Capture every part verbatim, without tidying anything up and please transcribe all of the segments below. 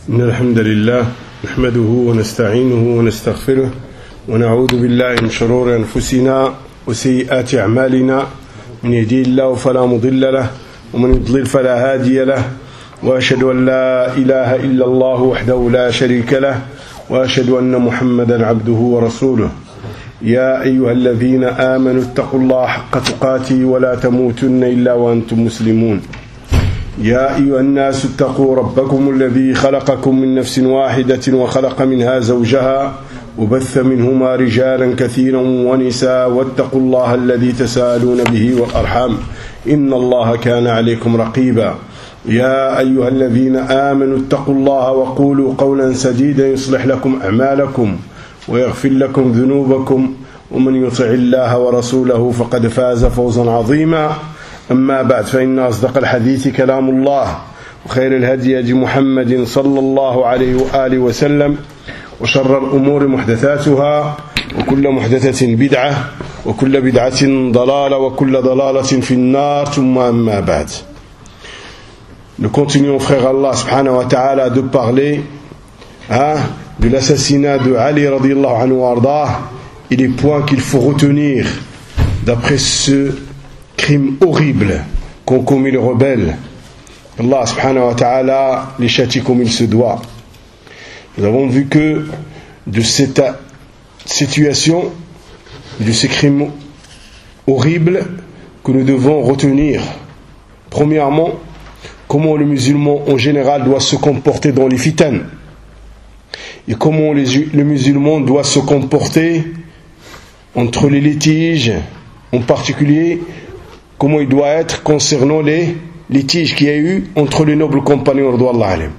إن الحمد لله نحمده ونستعينه ونستغفره ونعوذ بالله من شرور أنفسنا وسيئات أعمالنا من يهديه الله فلا مضل له ومن يضلل فلا هادي له وأشهد أن لا إله إلا الله وحده لا شريك له وأشهد أن محمدا عبده ورسوله يا أيها الذين آمنوا اتقوا الله حق تقاته ولا تموتن إلا وأنتم مسلمون يا أيها الناس اتقوا ربكم الذي خلقكم من نفس واحدة وخلق منها زوجها وبث منهما رجالا كثيرا ونساء واتقوا الله الذي تساءلون به والأرحام إن الله كان عليكم رقيبا يا أيها الذين آمنوا اتقوا الله وقولوا قولا سديدا يصلح لكم أعمالكم ويغفر لكم ذنوبكم ومن يطع الله ورسوله فقد فاز فوزا عظيما أما بعد فإن أصدق الحديث كلام الله وخير الهدي هدي محمد صلى الله عليه وآله وسلم وشر الأمور محدثاتها وكل محدثة بدعة وكل بدعة ضلالة وكل ضلالة في النار ثم أما بعد. Nous continuons, frère Allah subhanahu wa ta'ala, de parler hein, de l'assassinat de Ali radiyallahu anhu wa ardah et les points qu'il faut retenir d'après ce crime horrible qu'ont commis les rebelles. Allah subhanahu wa ta'ala les châtie comme il se doit. Nous avons vu que de cette situation, de ces crimes horribles, que nous devons retenir, premièrement, comment le musulman en général doit se comporter dans les fitan, et comment les, le musulman doit se comporter entre les litiges, en particulier comment il doit être concernant les litiges qu'il y a eu entre les nobles compagnons radouallahu alayhim.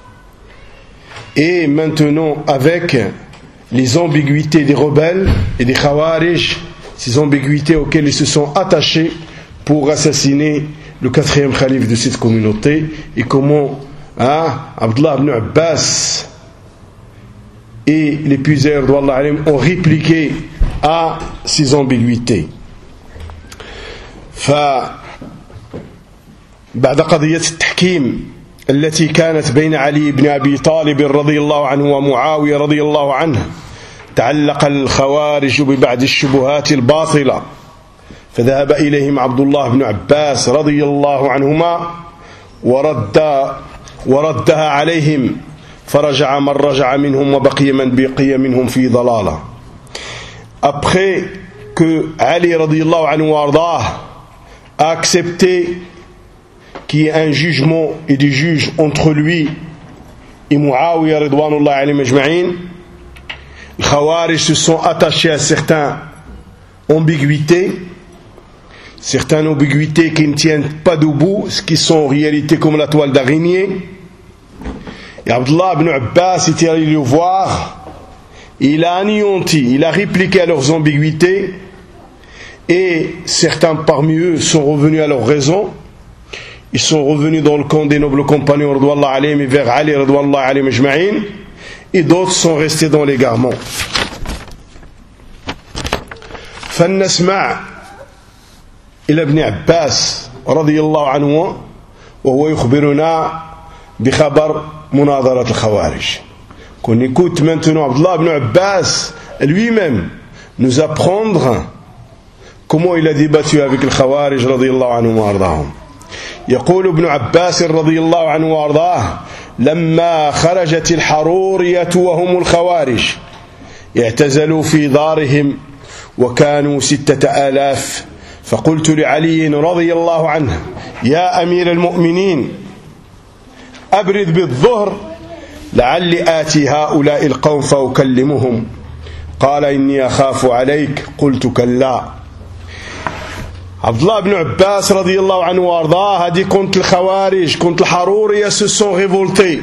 Et maintenant avec les ambiguïtés des rebelles et des khawarij, ces ambiguïtés auxquelles ils se sont attachés pour assassiner le quatrième calife de cette communauté, et comment hein, Abdullah ibn Abbas et les puiseurs radouallahu alayhim ont répliqué à ces ambiguïtés. فبعد قضية التحكيم التي كانت بين علي بن أبي طالب رضي الله عنه ومعاوية رضي الله عنه، تعلق الخوارج ببعض الشبهات الباطلة، فذهب إليهم عبد الله بن عباس رضي الله عنهما ورد وردها عليهم، فرجع من رجع منهم وبقي من بقي منهم في ضلالة. Après que Ali radiyallahu anhu wa ardah a accepté qu'il y ait un jugement et des juges entre lui et Muawiyah ridwanullah alayhim ajma'in, les Khawarij se sont attachés à certaines ambiguïtés, certaines ambiguïtés qui ne tiennent pas debout, ce qui sont en réalité comme la toile d'araignée. Et Abdullah ibn Abbas était allé le voir, et il a anéanti, il a répliqué à leurs ambiguïtés, et certains parmi eux sont revenus à leur raison. Ils sont revenus dans le camp des nobles compagnons radouallahu alayhim et vers Ali radouallahu alayhim ajma'in, et d'autres sont restés dans l'égarement. فلنسمع إلى ابن عباس رضي الله عنه وهو يخبرنا بخبر مناظرة الخوارج. Qu'on écoute maintenant Abdullah ibn Abbas lui-même nous apprendre comment il a débattu avec le Khawarij radiyallahu anhu wa ardahum. يقول ابن عباس رضي الله عنه وارضاه: لما خرجت الحرورية وهم الخوارج اعتزلوا في دارهم وكانوا ستة آلاف، فقلت لعلي رضي الله عنه: يا أمير المؤمنين أبرد بالظهر لعلي آتي هؤلاء القوم فأكلمهم. قال: إني أخاف عليك. قلت: كلا. Abdullah ibn Abbas radiyallahu anhu wa ardah a dit contre le Khawarij, contre le Haruriya se sont révoltés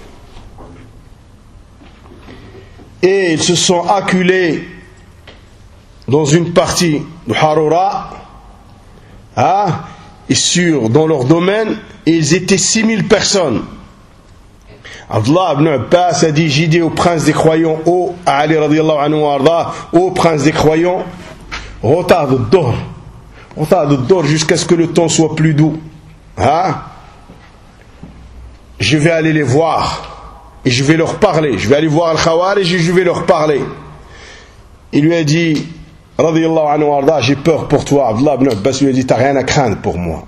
et ils se sont acculés dans une partie de Harura hein, et sur dans leur domaine, et ils étaient six mille personnes. Abdullah ibn Abbas a dit: j'ai dit au prince des croyants, ô Ali radiyallahu anhu wa ardah, ô prince des croyants, retarde le dohr, retarde le dohr jusqu'à ce que le temps soit plus doux. Hein? Je vais aller les voir. et je vais leur parler. Je vais aller voir Al-Khawarij et je vais leur parler. Il lui a dit, radiyallahu anhu arda, j'ai peur pour toi. Abdullah ibn Abbas lui a dit, t'as rien à craindre pour moi.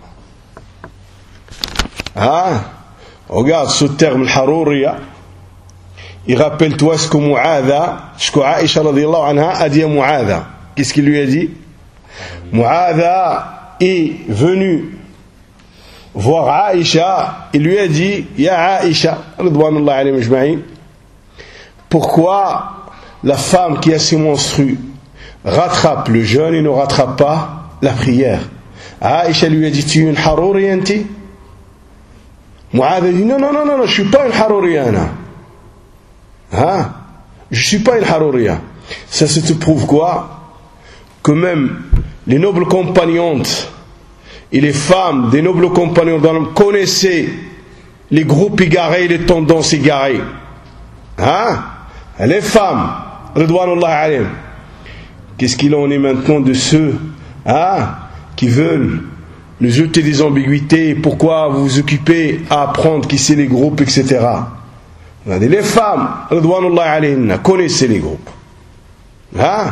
Hein? Regarde ce terme, al-Haruriya. Il rappelle-toi ce que Mu'adha, ce que Aïcha radiyallahu anha a dit à Mu'adha. Qu'est-ce qu'il lui a dit? Mu'adha est venu voir Aïcha, il lui a dit, Ya Aïcha, radouanullah alayhi majma'in, pourquoi la femme qui a ses menstrues rattrape le jeûne et ne rattrape pas la prière? Aïcha lui a dit, tu es une Haruriyanti? Mu'adha a dit, non, non, non, non, je ne suis pas une Haruriyana. Hein? Je ne suis pas une Haruriya. Ça, ça te prouve quoi? Que même les nobles compagnonnes et les femmes des nobles compagnons connaissaient les groupes égarés et les tendances égarées. Hein? Les femmes, ridwanullah alayhim. Qu'est-ce qu'il en est maintenant de ceux, hein, qui veulent nous jeter des ambiguïtés? Pourquoi vous vous occupez à apprendre qui c'est les groupes, et cetera. Les femmes, ridwanullah alayhim, connaissaient les groupes. Hein?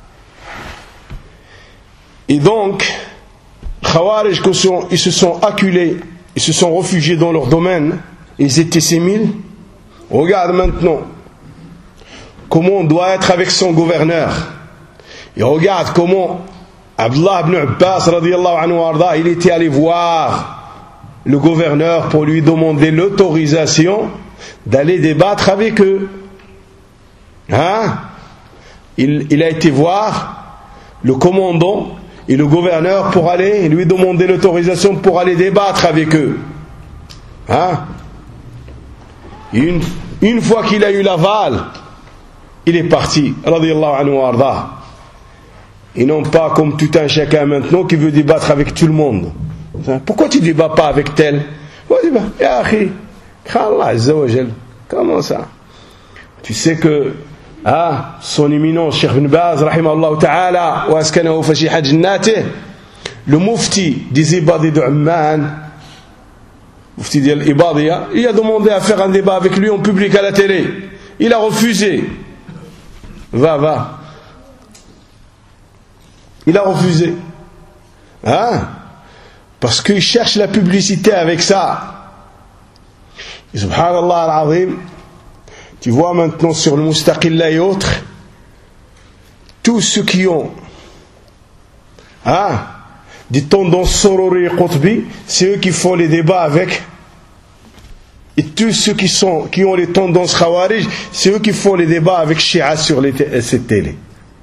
Et donc, Khawarij, ils se sont acculés, ils se sont réfugiés dans leur domaine, ils étaient ces mille. Regarde maintenant comment on doit être avec son gouverneur. Et regarde comment Abdullah ibn Abbas radiyallahu anhu arda, il était allé voir le gouverneur pour lui demander l'autorisation d'aller débattre avec eux. Hein? Il, il a été voir le commandant et le gouverneur pour aller lui demander l'autorisation pour aller débattre avec eux. Hein? Une, une fois qu'il a eu l'aval, il est parti, radiyallahu anhu arda. Et non pas comme tout un chacun maintenant qui veut débattre avec tout le monde. Pourquoi tu ne débats pas avec tel? Ya akhi, Allah azza wa jal. Comment ça? Tu sais que ah, son éminence, Cheikh Ibn Baz, rahimahullah ta'ala, wa askanahu fashiha jannatih, le mufti des Ibadis de Amman, mufti de l'Ibadiyya, il a demandé à faire un débat avec lui en public à la télé. Il a refusé. Va, va. Il a refusé. Hein? Parce qu'il cherche la publicité avec ça. Et subhanallah al-azim, tu vois maintenant sur le Mustaqilla et autres, tous ceux qui ont hein, des tendances sorori et qutbi, c'est eux qui font les débats avec. Et tous ceux qui, sont, qui ont les tendances khawarij, c'est eux qui font les débats avec Shia sur les t- cette télé.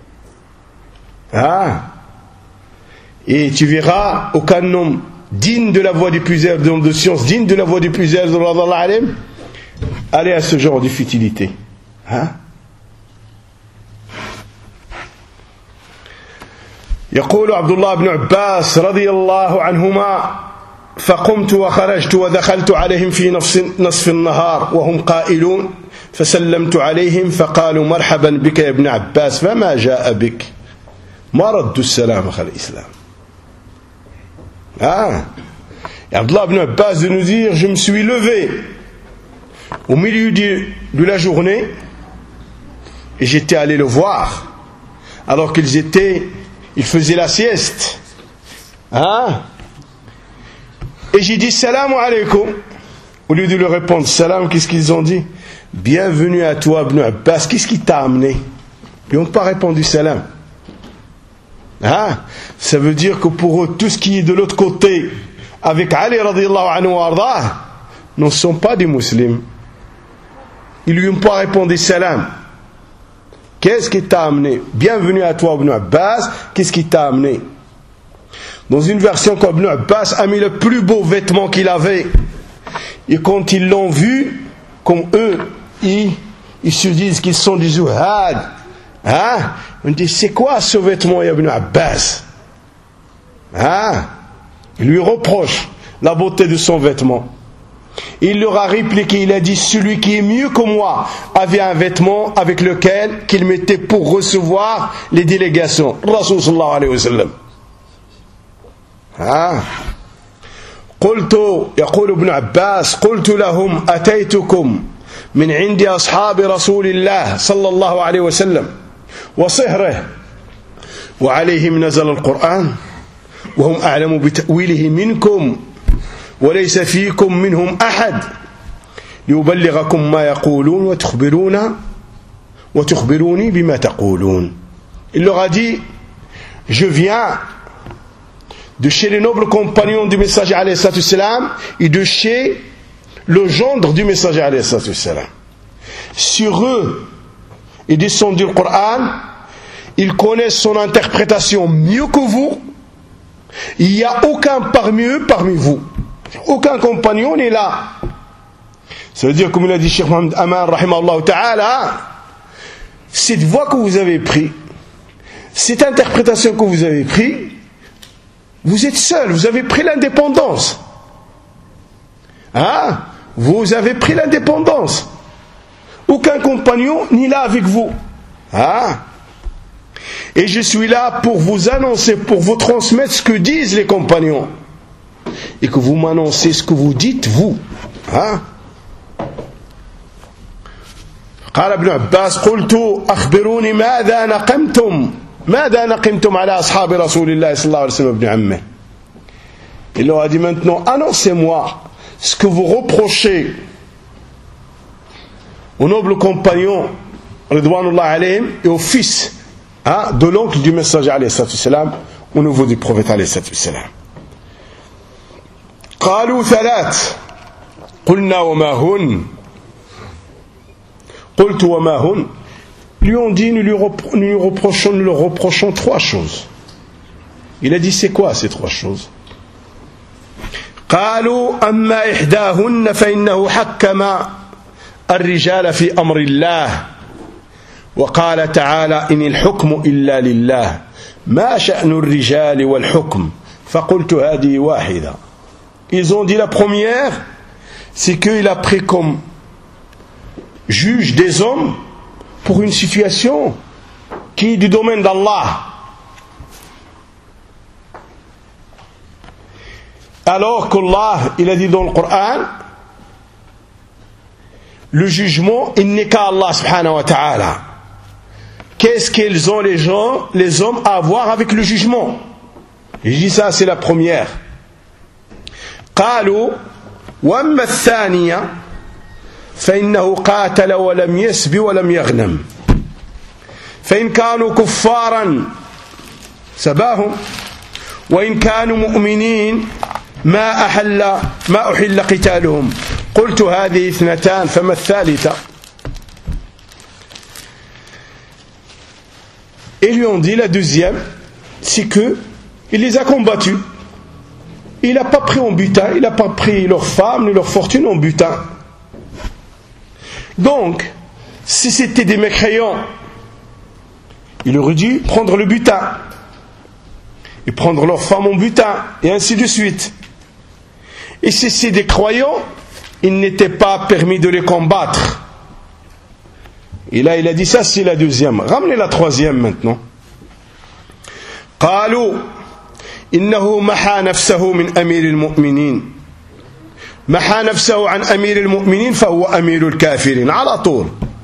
Ah. Et tu verras aucun homme digne de la voix du plus élève de science, digne de la voix du plus élève de Allah, aller à ce genre de futilité. Hein? يقول عبد الله بن عباس رضي الله عنهما فقمت وخرجت ودخلت عليهم في نصف, نصف النهار وهم قائلون فسلمت عليهم فقالوا مرحبا بك يا ابن عباس فما جاء بك ما ردوا السلام على الإسلام. Ah, et Abdullah ibn Abbas de nous dire, je me suis levé au milieu de, de la journée et j'étais allé le voir alors qu'ils étaient, ils faisaient la sieste. Ah, et j'ai dit salam alaykoum. Au lieu de leur répondre salam, qu'est-ce qu'ils ont dit? Bienvenue à toi Ibn Abbas, qu'est-ce qui t'a amené? Ils n'ont pas répondu salam. Ah, ça veut dire que pour eux, tout ce qui est de l'autre côté, avec Ali radiyallahu anhu wa arda, ne sont pas des musulmans. Ils lui ont pas répondu salam. Qu'est-ce qui t'a amené? Bienvenue à toi Ibn Abbas, qu'est-ce qui t'a amené? Dans une version, quand Ibn Abbas a mis le plus beau vêtement qu'il avait, et quand ils l'ont vu, comme eux, ils, ils se disent qu'ils sont des zuhad. Hein? On dit, c'est quoi ce vêtement, Ibn Abbas? Hein? Il lui reproche la beauté de son vêtement. Il leur a répliqué, il a dit, celui qui est mieux que moi avait un vêtement avec lequel qu'il mettait pour recevoir les délégations. Rasul sallallahu alayhi wa sallam. Hein? قلت يقول ابن عباس قلت لهم أتيتكم من عند أصحاب رسول الله صلى الله عليه وسلم وصهره وعليهم نزل القرآن وهم أعلم بتأويله منكم وليس فيكم منهم أحد ليبلغكم ما يقولون وتخبرون وتخبروني بما تقولون. Il leur a dit, je viens de chez les nobles compagnons du messager alayhi salatu wassalam et de chez le gendre du messager alayhi salatu wassalam. Sur eux est descendu le Coran, ils connaissent son interprétation mieux que vous, il n'y a aucun parmi eux, parmi vous. Aucun compagnon n'est là. Ça veut dire, comme il a dit Cheikh Mohamed Aman, rahimahullah ta'ala, cette voie que vous avez prise, cette interprétation que vous avez prise, vous êtes seul, vous avez pris l'indépendance. Hein? Vous avez pris l'indépendance. Aucun compagnon n'est là avec vous. Hein? Et je suis là pour vous annoncer, pour vous transmettre ce que disent les compagnons. Et que vous m'annoncez ce que vous dites, vous. Hein? قال ابن عباس قلت أخبروني ماذا نقمتم ماذا نقمتم على أصحاب رسول الله صلى الله عليه وسلم ابن عمه. Il leur a dit maintenant, annoncez-moi ce que vous reprochez aux nobles compagnons Ridwanullah alayhim et au fils hein, de l'oncle du messager alayhi salatu wassalam au niveau du prophète alayhi salatu wassalam. قالوا ثلاث قلنا وما هن قلت وما هن. Lui ont dit, nous lui, repro- nous lui reprochons, nous leur reprochons trois choses. Il a dit, c'est quoi ces trois choses? قالوا أما إحداهن فإنه حكم الرجال في أمر الله وقال تعالى إن الحكم إلا لله ما شأن الرجال والحكم فقلت هذه واحدة. Ils ont dit la première, c'est qu'il a pris comme juge des hommes pour une situation qui est du domaine d'Allah. Alors qu'Allah, il a dit dans le Coran, le jugement, il n'est qu'à Allah subhanahu wa ta'ala. Qu'est-ce qu'ils ont les gens, les hommes à voir avec le jugement? Je dis ça, c'est la première. قالوا وأما الثانية فإنه قاتل ولم يسب ولم يغنم فإن كانوا كفارا سباهم وإن كانوا مؤمنين ما أحل ما أحل قتالهم قلت هذه اثنتان فما الثالثة. Et lui ont dit la deuxième, c'est que il les a combattus. Il n'a pas pris en butin, il n'a pas pris leur femme ni leur fortune en butin. Donc, si c'était des mécréants, il aurait dû prendre le butin et prendre leur femme en butin, et ainsi de suite. Et si c'est des croyants, il n'était pas permis de les combattre. Et là, il a dit ça, c'est la deuxième. Ramenez la troisième maintenant. قالوا إنه محى نفسه من أمير المؤمنين محى نفسه عن أمير المؤمنين فهو أمير الكافرين على طول.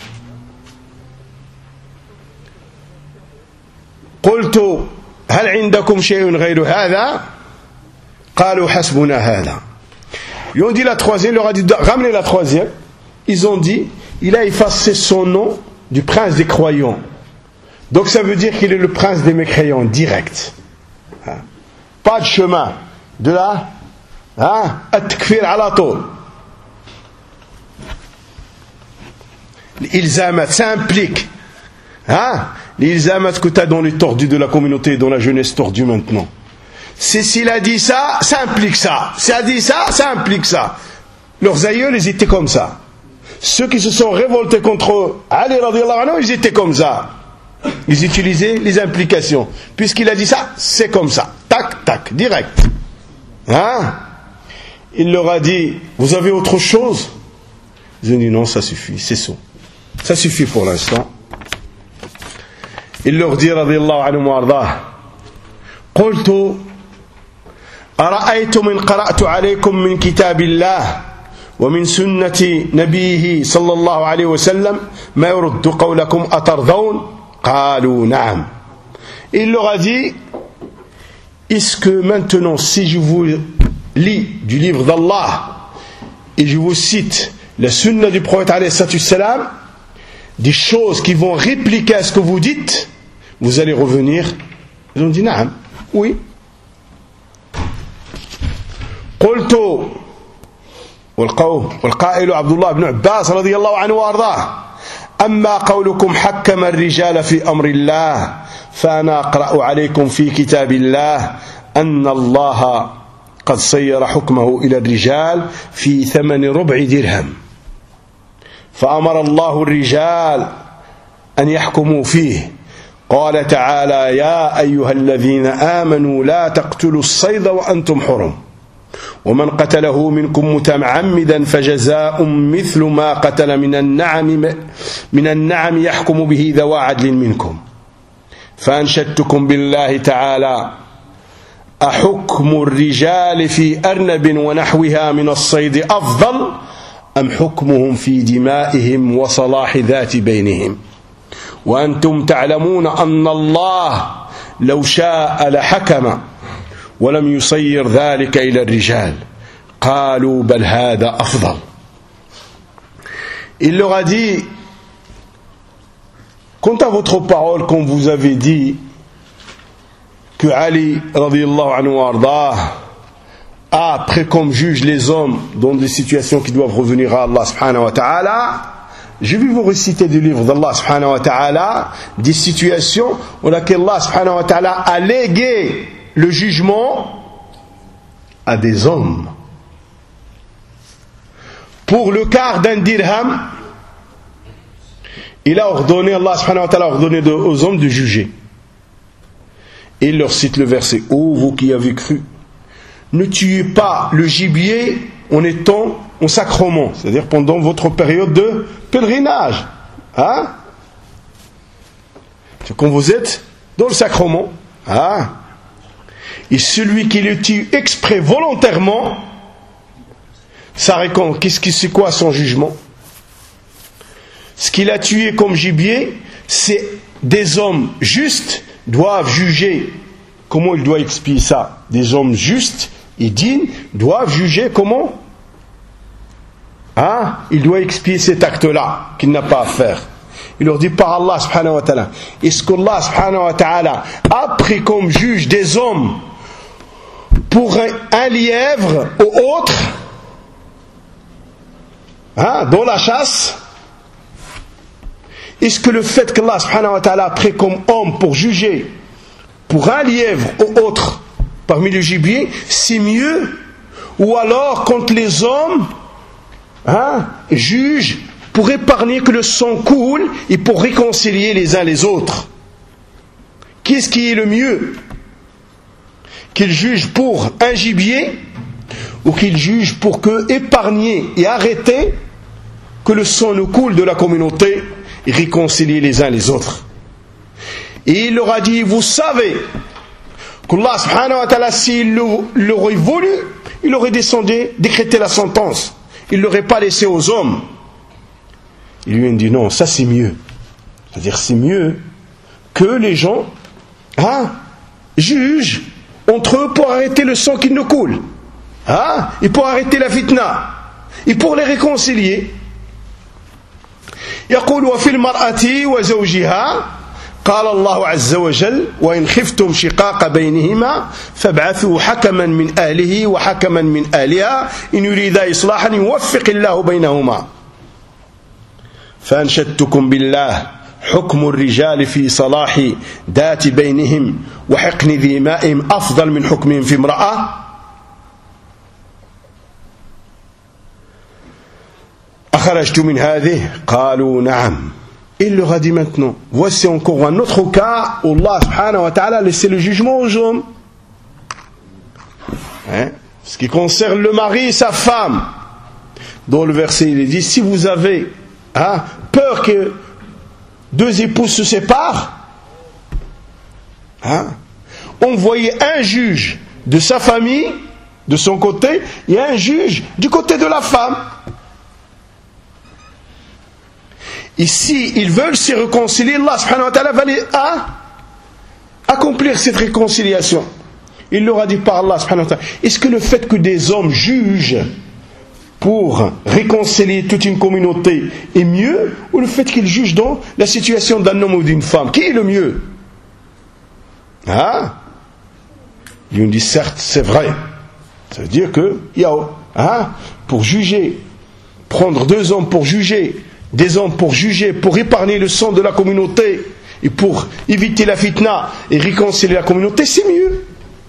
قلت هل عندكم شيء غير هذا قالوا حسبنا هذا. Ils ont dit la troisième, il leur a dit ramenez la troisième. Ils ont dit il a effacé son nom du prince des croyants. Donc ça veut dire qu'il est le prince des mécréants direct. Pas de chemin de là hein, at-takfir ala toul. L'ilzamat, ça implique hein, l'ilzamat que tu as dans les tordus de la communauté, dans la jeunesse tordue maintenant. C'est s'il a dit ça, ça implique ça. S'il a dit ça, ça implique ça. Leurs aïeux, ils étaient comme ça. Ceux qui se sont révoltés contre Ali radiyallahu anhu, ils étaient comme ça. Ils utilisaient les implications. Puisqu'il a dit ça, c'est comme ça. Tac, tac, direct. Hein? Il leur a dit, vous avez autre chose? Ils ont dit non, ça suffit, c'est ça. Ça suffit pour l'instant. Il leur dit, radiyallahu anhu wa ardah, قلت أرأيتم إن قرأت عليكم من كتاب الله ومن سنة نبيه صلى الله عليه وسلم ما يرد قولكم أترضون قالوا نعم. Il leur a dit, est-ce que maintenant si je vous lis du livre d'Allah et je vous cite la sunna du prophète alayhi salam, des choses qui vont répliquer à ce que vous dites, vous allez revenir? Ils ont dit naam, oui. قلت والقائل عبد الله بن عباس رضي الله عنه وارضاه أما قولكم حكم الرجال في أمر الله فأنا أقرأ عليكم في كتاب الله أن الله قد صير حكمه إلى الرجال في ثمن ربع درهم فأمر الله الرجال أن يحكموا فيه قال تعالى يا أيها الذين آمنوا لا تقتلوا الصيد وأنتم حرم ومن قتله منكم متعمدا فجزاء مثل ما قتل من النعم من النعم يحكم به ذوى عدل منكم فأنشدتكم بالله تعالى أحكم الرجال في أرنب ونحوها من الصيد أفضل أم حكمهم في دمائهم وصلاح ذات بينهم وأنتم تعلمون أن الله لو شاء لحكم ولم يصير ذلك إلى الرجال قالوا بل هذا أفضل. Il leur a dit, quant à votre parole, quand vous avez dit que Ali radiyallahu anhu ardah a pris comme juge les hommes dans des situations qui doivent revenir à Allah subhanahu wa ta'ala, je vais vous réciter du livre d'Allah subhanahu wa ta'ala des situations où laquelle Allah subhanahu wa ta'ala a légué le jugement à des hommes. Pour le quart d'un dirham, il a ordonné, Allah subhanahu wa ta'ala a ordonné de, aux hommes de juger. Et il leur cite le verset, ô vous qui avez cru, ne tuez pas le gibier en étant en sacrement, c'est-à-dire pendant votre période de pèlerinage. Hein? C'est quand vous êtes dans le sacrement. Hein? Et celui qui le tue exprès volontairement, ça récompense. Qu'est-ce que c'est quoi son jugement? Ce qu'il a tué comme gibier, c'est des hommes justes doivent juger. Comment il doit expier ça? Des hommes justes et dignes doivent juger comment? Hein? Il doit expier cet acte-là qu'il n'a pas à faire. Il leur dit par Allah subhanahu wa ta'ala, est-ce qu'Allah subhanahu wa ta'ala a pris comme juge des hommes pour un, un lièvre ou autre, hein, dans la chasse? Est-ce que le fait qu'Allah subhanahu wa ta'ala a pris comme homme pour juger pour un lièvre ou autre parmi les gibiers, c'est mieux? Ou alors quand les hommes, hein, jugent pour épargner que le sang coule et pour réconcilier les uns les autres, qu'est-ce qui est le mieux? Qu'ils jugent pour un gibier ou qu'ils jugent pour que épargner et arrêter que le sang ne coule de la communauté et réconcilier les uns les autres? Et il leur a dit, vous savez qu'Allah subhanahu wa ta'ala, s'il l'aurait voulu, il aurait descendu, décrété la sentence, il ne l'aurait pas laissé aux hommes. Il lui a dit non, ça c'est mieux. C'est-à-dire c'est mieux que les gens, hein, jugent entre eux pour arrêter le sang qui ne coule, hein, et pour arrêter la fitna, et pour les réconcilier. يقول وفي المرأة وزوجها قال الله عز وجل وإن خفتم شقاق بينهما فابعثوا حكما من أهله وحكما من أهلها إن يريدا إصلاحا يوفق الله بينهما فأنشدتكم بالله حكم الرجال في صلاح ذات بينهم وحقن دمائهم أفضل من حكمهم في امرأة. أخرجت من هذه قالوا نعم. Il leur a dit maintenant, voici encore un autre cas où Allah subhanahu wa ta'ala a laissé le jugement aux hommes. Hein? Ce qui concerne le mari et sa femme. Dans le verset, il est dit, si vous avez, hein, peur que deux épouses se séparent, hein, envoyez un juge de sa famille, de son côté, et un juge du côté de la femme. Et s'ils veulent se réconcilier, Allah subhanahu wa ta'ala va les ah, accomplir cette réconciliation. Il leur a dit par Allah subhanahu wa ta'ala. Est-ce que le fait que des hommes jugent pour réconcilier toute une communauté est mieux, ou le fait qu'ils jugent dans la situation d'un homme ou d'une femme? Qui est le mieux? Ah, ils ont dit certes, c'est vrai. Ça veut dire que yao, ah, pour juger, prendre deux hommes pour juger, des hommes pour juger, pour épargner le sang de la communauté et pour éviter la fitna et réconcilier la communauté, c'est mieux.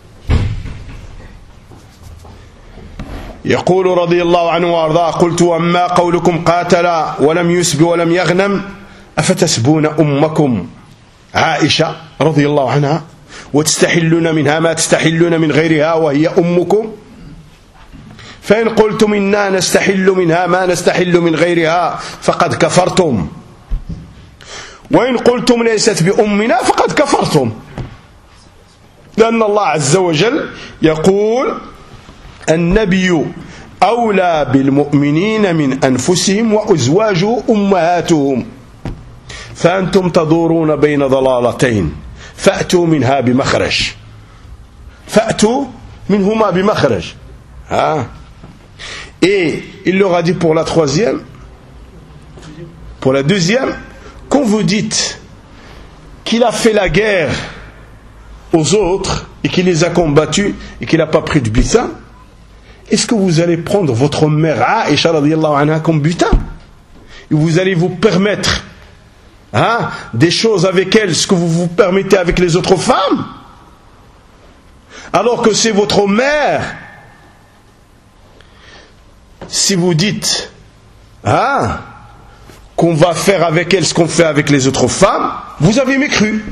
يقول رضي الله عنه وارضاه قلت وما قولكم قاتل ولم يسب ولم يغنم أفتسبون أمكم عائشة رضي الله عنها وتستحلون منها ما تستحلون من غيرها وهي أمكم فإن قلتم إنا نستحل منها ما نستحل من غيرها فقد كفرتم وإن قلتم ليست بأمنا فقد كفرتم لأن الله عز وجل يقول النبي أولى بالمؤمنين من أنفسهم وأزواجه أمهاتهم فأنتم تدورون بين ضلالتين فأتوا منها بمخرج فأتوا منهما بمخرج ها. Et il leur a dit pour la troisième, pour la deuxième, quand vous dites qu'il a fait la guerre aux autres et qu'il les a combattus et qu'il n'a pas pris de butin, est-ce que vous allez prendre votre mère Aïcha radiyallahu anha comme butin? Et vous allez vous permettre hein, des choses avec elle, ce que vous vous permettez avec les autres femmes, alors que c'est votre mère? Si vous dites hein, qu'on va faire avec elle ce qu'on fait avec les autres femmes, vous avez mécru.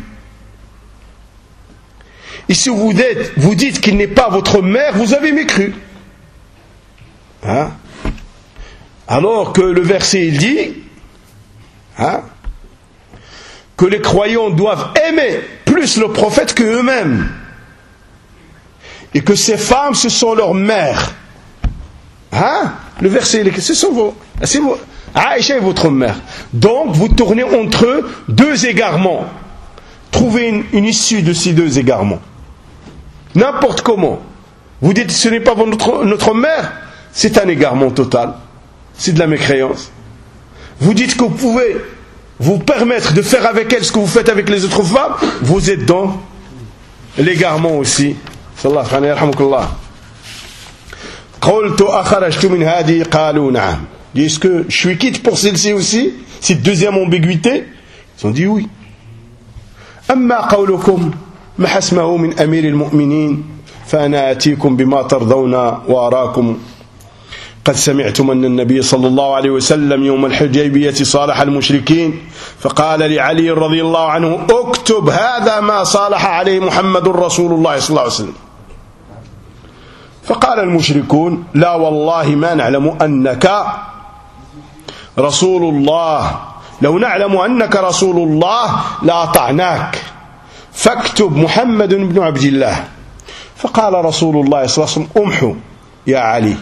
Et si vous dites, vous dites qu'il n'est pas votre mère, vous avez mécru. Hein? Alors que le verset il dit hein, que les croyants doivent aimer plus le prophète que eux-mêmes et que ces femmes ce sont leurs mères. Hein? Le verset il est, ce sont vos, c'est vos, Aïcha est votre mère. Donc vous tournez entre deux égarements. Trouvez une, une issue de ces deux égarements. N'importe comment. Vous dites ce n'est pas notre, notre mère. C'est un égarement total, c'est de la mécréance. Vous dites que vous pouvez vous permettre de faire avec elle ce que vous faites avec les autres femmes, vous êtes dans l'égarement aussi. Sallallahu alayhi wa sallam. قلت أخرجت من هذه قالوا نعم. Est-ce que je suis quitte pour celle-ci aussi? Cette deuxième ambiguïté? Ils ont dit oui. أما قولكم ما حسمه من أمير المؤمنين فأنا آتيكم بما ترضون وأراكم قد سمعتم أن النبي صلى الله عليه وسلم يوم الحديبية صالح المشركين فقال لعلي رضي الله عنه اكتب هذا ما صالح عليه محمد رسول الله صلى الله عليه وسلم فقال المشركون لا والله ما نعلم أنك رسول الله لو نعلم أنك رسول الله لأطعناك فاكتب محمد بن عبد الله فقال رسول الله صلى الله عليه وسلم امحوا يا علي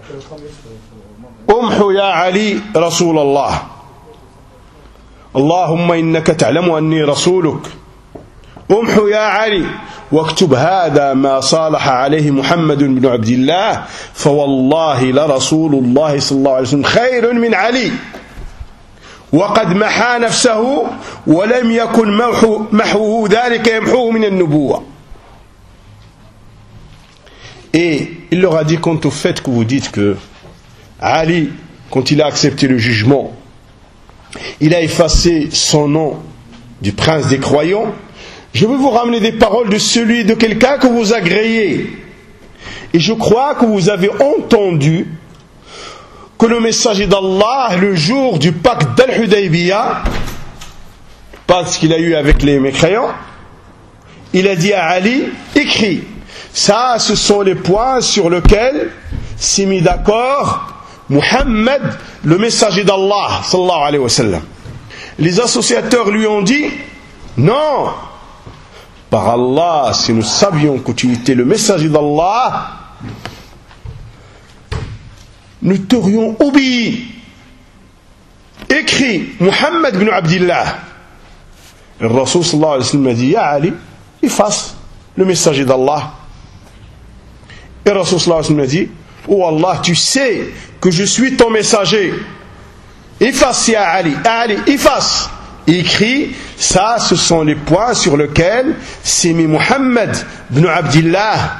امحوا يا علي رسول الله اللهم إنك تعلم أني رسولك امحوا يا علي واكتب هذا ما صالح عليه محمد بن عبد الله فوالله لرسول الله صلى الله عليه وسلم خير من علي وقد محى نفسه ولم يكن محوه ذلك يمحوه من النبوة. Et il leur a dit quant au fait que vous dites que Ali, quand il a accepté le jugement, il a effacé son nom du prince des croyants. Je veux vous ramener des paroles de celui de quelqu'un que vous agréez. Et je crois que vous avez entendu que le messager d'Allah, le jour du pacte d'Al-Hudaybiyah, parce qu'il a eu avec les mécréants, il a dit à Ali, écris. Ça, ce sont les points sur lesquels s'est mis d'accord Muhammad, le messager d'Allah, sallallahu alayhi wa sallam. Les associateurs lui ont dit, non, par Allah, si nous savions que tu étais le messager d'Allah, nous t'aurions obéi. Et écrit Muhammad ibn Abdillah. Le Rasul sallallahu alayhi wa sallam a dit, Ya Ali, efface le messager d'Allah. Et le Rasul sallallahu alayhi wa sallam a dit, oh Allah, tu sais que je suis ton messager. Efface, Ya Ali, Ali, efface. Il écrit, ça, ce sont les points sur lesquels s'est mis Muhammad ibn Abdillah.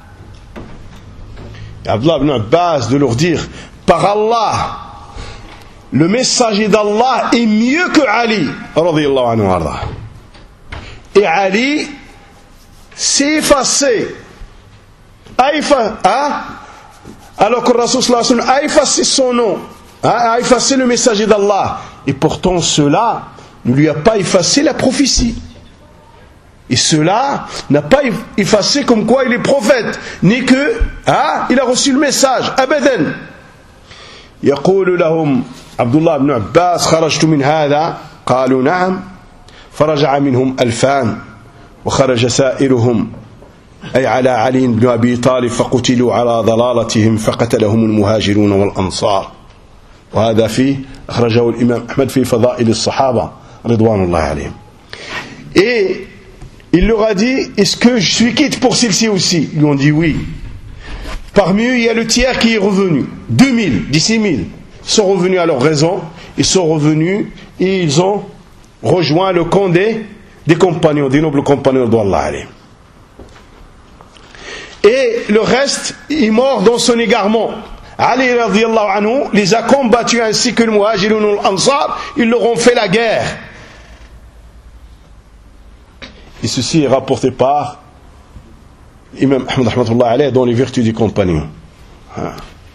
Et Abdullah ibn Abbas de leur dire, par Allah, le messager d'Allah est mieux que Ali, radiyallahu anhu warda. Et Ali s'est effacé. A effacé, hein? Alors que le Rasul sallallahu alayhi wa sallam a effacé son nom, hein? A effacé le messager d'Allah. Et pourtant cela ne lui a pas effacé la prophétie. Et cela n'a pas effacé comme quoi il est prophète, ni que hein, il a reçu le message. Abadan. يقول لهم عبد الله بن عباس خرجت من هذا قالوا نعم فرجع منهم ألفان وخرج سائرهم أي على علي بن أبي طالب فقتلوا على ضلالتهم فقتلهم المهاجرون والأنصار وهذا فيه أخرجه الإمام أحمد في فضائل الصحابة رضوان الله عليهم. Et il leur a dit, est-ce que je suis quitte pour celle-ci aussi? Ils lui ont dit oui. Parmi eux, il y a le tiers qui est revenu. deux mille, dix-six mille sont revenus à leur raison. Ils sont revenus et ils ont rejoint le camp des, des compagnons, des nobles compagnons d'Allah alayhi. Et le reste est mort dans son égarement. Ali radiyallahu anhu les a combattus ainsi que le Muhajirun et l'Ansar. Ils leur ont fait la guerre. Et ceci est rapporté par Imam Ahmad rahmatullah alayhi dans les vertus du compagnon. Hein.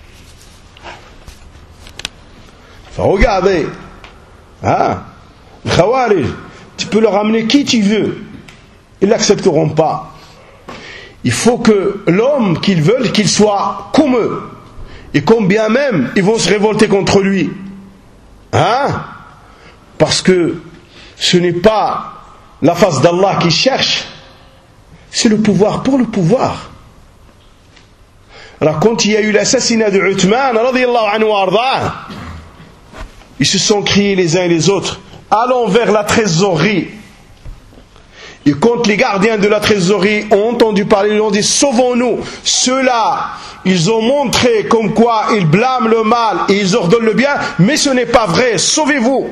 Enfin, regardez, hein, les Khawarij, tu peux leur amener qui tu veux, ils n'accepteront pas. Il faut que l'homme qu'ils veulent, qu'il soit comme eux. Et combien même ils vont se révolter contre lui. Hein? Parce que ce n'est pas la face d'Allah qui cherche, c'est le pouvoir pour le pouvoir. Alors quand il y a eu l'assassinat de Uthman radiyallahu anhu arda, ils se sont criés les uns et les autres, allons vers la trésorerie. Et quand les gardiens de la trésorerie ont entendu parler, ils ont dit sauvons-nous. Ceux-là, ils ont montré comme quoi ils blâment le mal et ils ordonnent le bien, mais ce n'est pas vrai, sauvez-vous.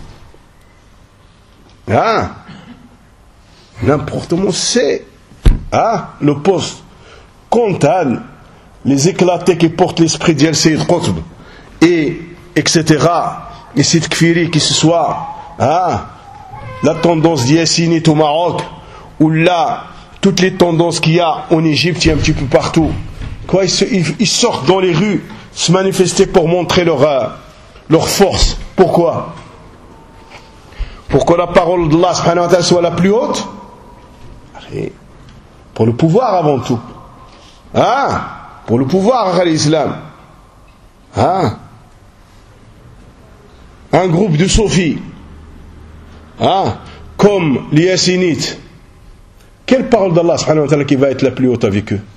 Hein? N'importe où c'est hein? Le poste comptable, les éclatés qui portent l'esprit d'El Sayyid Qutb et etc. Et cette kfiri qui se soit hein? La tendance d'Yassinite au Maroc ou là toutes les tendances qu'il y a en Égypte et un petit peu partout. Quoi, ils, se, ils, ils sortent dans les rues se manifester pour montrer leur, euh, leur force. Pourquoi? Pour que la parole d'Allah subhanahu wa ta'ala soit la plus haute? Pour le pouvoir avant tout. Hein? Pour le pouvoir à l'islam. Hein? Un groupe de sophis, hein? Comme les Yassinites, quelle parole d'Allah subhanahu wa ta'ala qui va être la plus haute avec eux?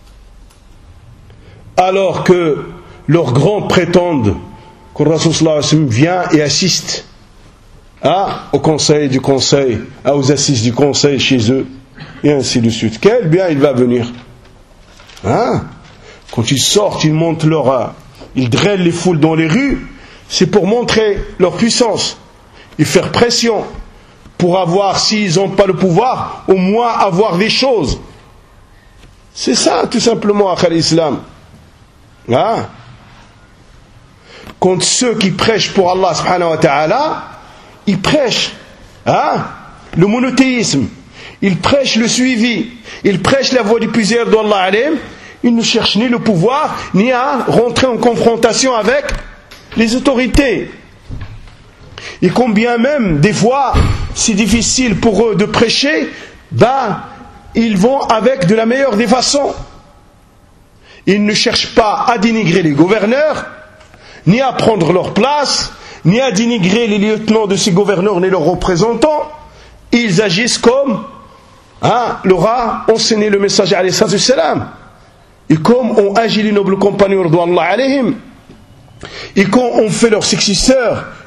Alors que leurs grands prétendent que le Rasul sallallahu alayhi wa sallam vient et assiste hein, au conseil du conseil, hein, aux assises du conseil chez eux, et ainsi de suite. Quel bien il va venir hein? Quand ils sortent, ils montent leur, ils drêlent les foules dans les rues, c'est pour montrer leur puissance et faire pression pour avoir, s'ils n'ont pas le pouvoir, au moins avoir des choses. C'est ça tout simplement à l'islam. Hein? Quand ceux qui prêchent pour Allah subhanahu wa ta'ala, ils prêchent hein? Le monothéisme, ils prêchent le suivi, ils prêchent la voie du plusieurs d'Allah alayhim, ils ne cherchent ni le pouvoir, ni à rentrer en confrontation avec les autorités. Et combien même, des fois, c'est difficile pour eux de prêcher, ben, ils vont avec de la meilleure des façons. Ils ne cherchent pas à dénigrer les gouverneurs, ni à prendre leur place, ni à dénigrer les lieutenants de ces gouverneurs, ni leurs représentants. Ils agissent comme hein, leur a enseigné le messager alayhi salam. Et comme ont agi les nobles compagnons d'Allah alayhim. Et quand on fait leurs successeurs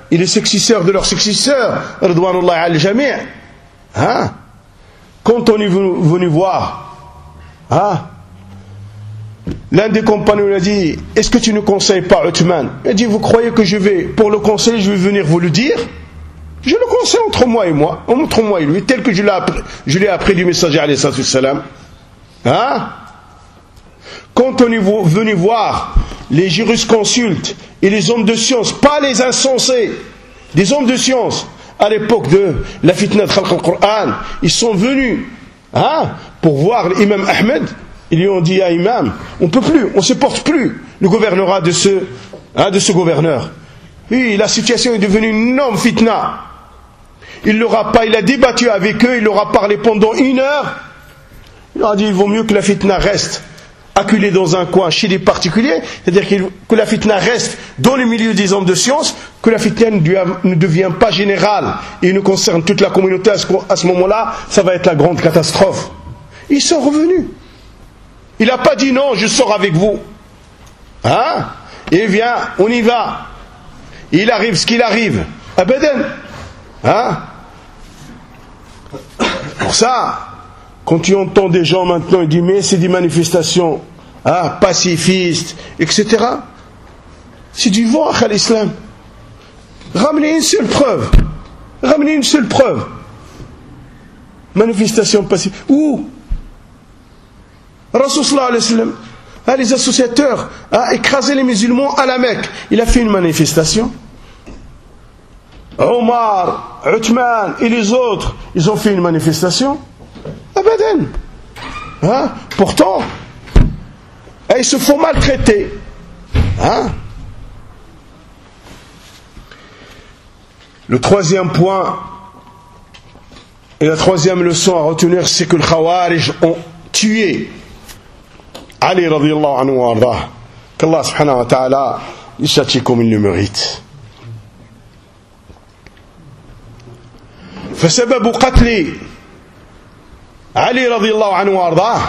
et les successeurs de leurs successeurs, Ridwanullah al-Jami', hein, quand on est venu voir, hein, l'un des compagnons lui a dit, est-ce que tu ne conseilles pas Uthman? Il a dit, vous croyez que je vais, pour le conseil, je vais venir vous le dire? Je le conseille entre moi et moi, entre moi et lui, tel que je l'ai appris, je l'ai appris du messager alayhi salatu wassalam. Hein? Quand on est venu voir les jurisconsultes et les hommes de science, pas les insensés, des hommes de science, à l'époque de la fitna de Khalq al-Qur'an, ils sont venus, hein, pour voir l'imam Ahmed. Ils lui ont dit à Imam, on ne peut plus, on ne se porte plus le gouvernorat de ce, hein, de ce gouverneur. Oui, la situation est devenue une énorme fitna. Il l'aura pas, il a débattu avec eux, il leur a parlé pendant une heure. Il leur a dit, il vaut mieux que la fitna reste acculée dans un coin chez des particuliers, c'est-à-dire que la fitna reste dans le milieu des hommes de science, que la fitna ne devient pas générale et ne concerne toute la communauté. À ce moment-là, ça va être la grande catastrophe. Ils sont revenus. Il n'a pas dit non, je sors avec vous. Hein? Et viens, on y va. Il arrive ce qu'il arrive. Abadan. Hein? Pour ça, quand tu entends des gens maintenant, ils disent mais c'est des manifestations, hein, pacifistes, et cetera. C'est du vent à l'islam. Ramenez une seule preuve. Ramenez une seule preuve. Manifestation pacifiste. Où? Rasul sallallahu alayhi wa sallam, hein, les associateurs, a écrasé les musulmans à la Mecque. Il a fait une manifestation. Omar, Uthman et les autres, ils ont fait une manifestation. Abadan. Hein? Pourtant, ils se font maltraiter. Hein? Le troisième point et la troisième leçon à retenir, c'est que les Khawarij ont tué Ali radiyallahu anhu wa ardah. Qu'Allah subhanahu wa ta'ala les châtie comme il le mérite. فسبب قتل علي رضي الله عنه وارضاه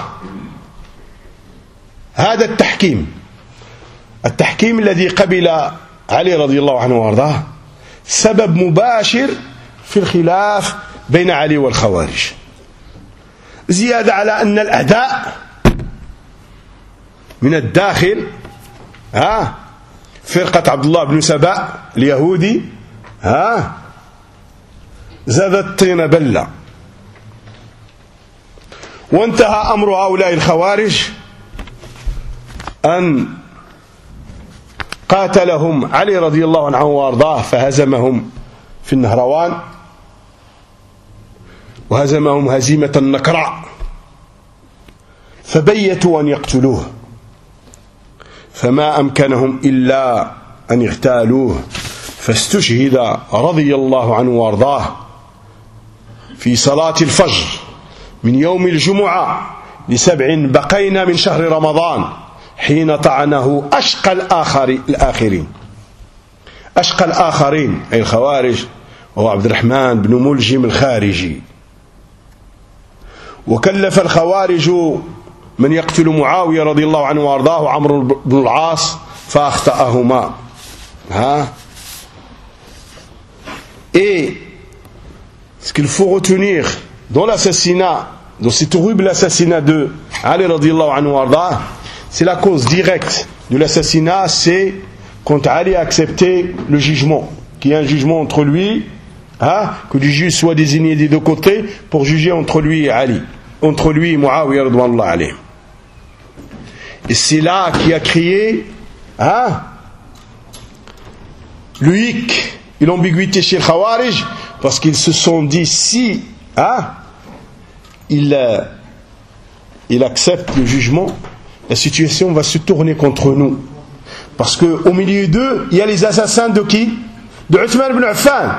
هذا التحكيم التحكيم الذي قبل علي رضي الله عنه وارضاه سبب مباشر في الخلاف بين علي والخوارج زيادة على أن الأعداء من الداخل ها فرقة عبد الله بن سبأ اليهودي ها زادت الطين بلة وانتهى أمر هؤلاء الخوارج أن قاتلهم علي رضي الله عنه وارضاه فهزمهم في النهروان وهزمهم هزيمة النكراء فبيتوا أن يقتلوه فما أمكنهم إلا أن يغتالوه فاستشهد رضي الله عنه وارضاه في صلاة الفجر من يوم الجمعة لسبع بقين من شهر رمضان حين طعنه أشقى الآخر الآخرين أشقى الآخرين أي الخوارج وهو عبد الرحمن بن ملجم الخارجي. وكلف الخوارج من يقتل معاوية رضي الله عنه وارضاه عمرو بن العاص فأخطأهما. ها Et ce qu'il faut retenir dans l'assassinat, dans cet horrible assassinat de Ali radiyallahu anhu warda, c'est la cause directe de l'assassinat, c'est quand Ali a accepté le jugement, qu'il y a un jugement entre lui, hein, que le juge soit désigné des deux côtés pour juger entre lui et Ali, entre lui et Muawiyah radiyallahu alayhi. Et c'est là qui a créé, hein, le hic et l'ambiguïté chez le Khawarij, parce qu'ils se sont dit si hein, il, euh, il accepte le jugement, la situation va se tourner contre nous. Parce qu'au milieu d'eux, il y a les assassins de qui? De Uthman ibn Affan.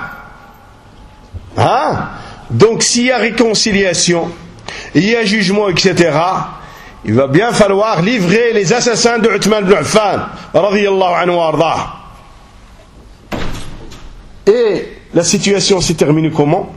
Hein? Donc s'il y a réconciliation, il y a jugement, et cetera, il va bien falloir livrer les assassins de Uthman ibn Affan, radiyallahu anhu wa ardah. Et la situation s'est terminée comment?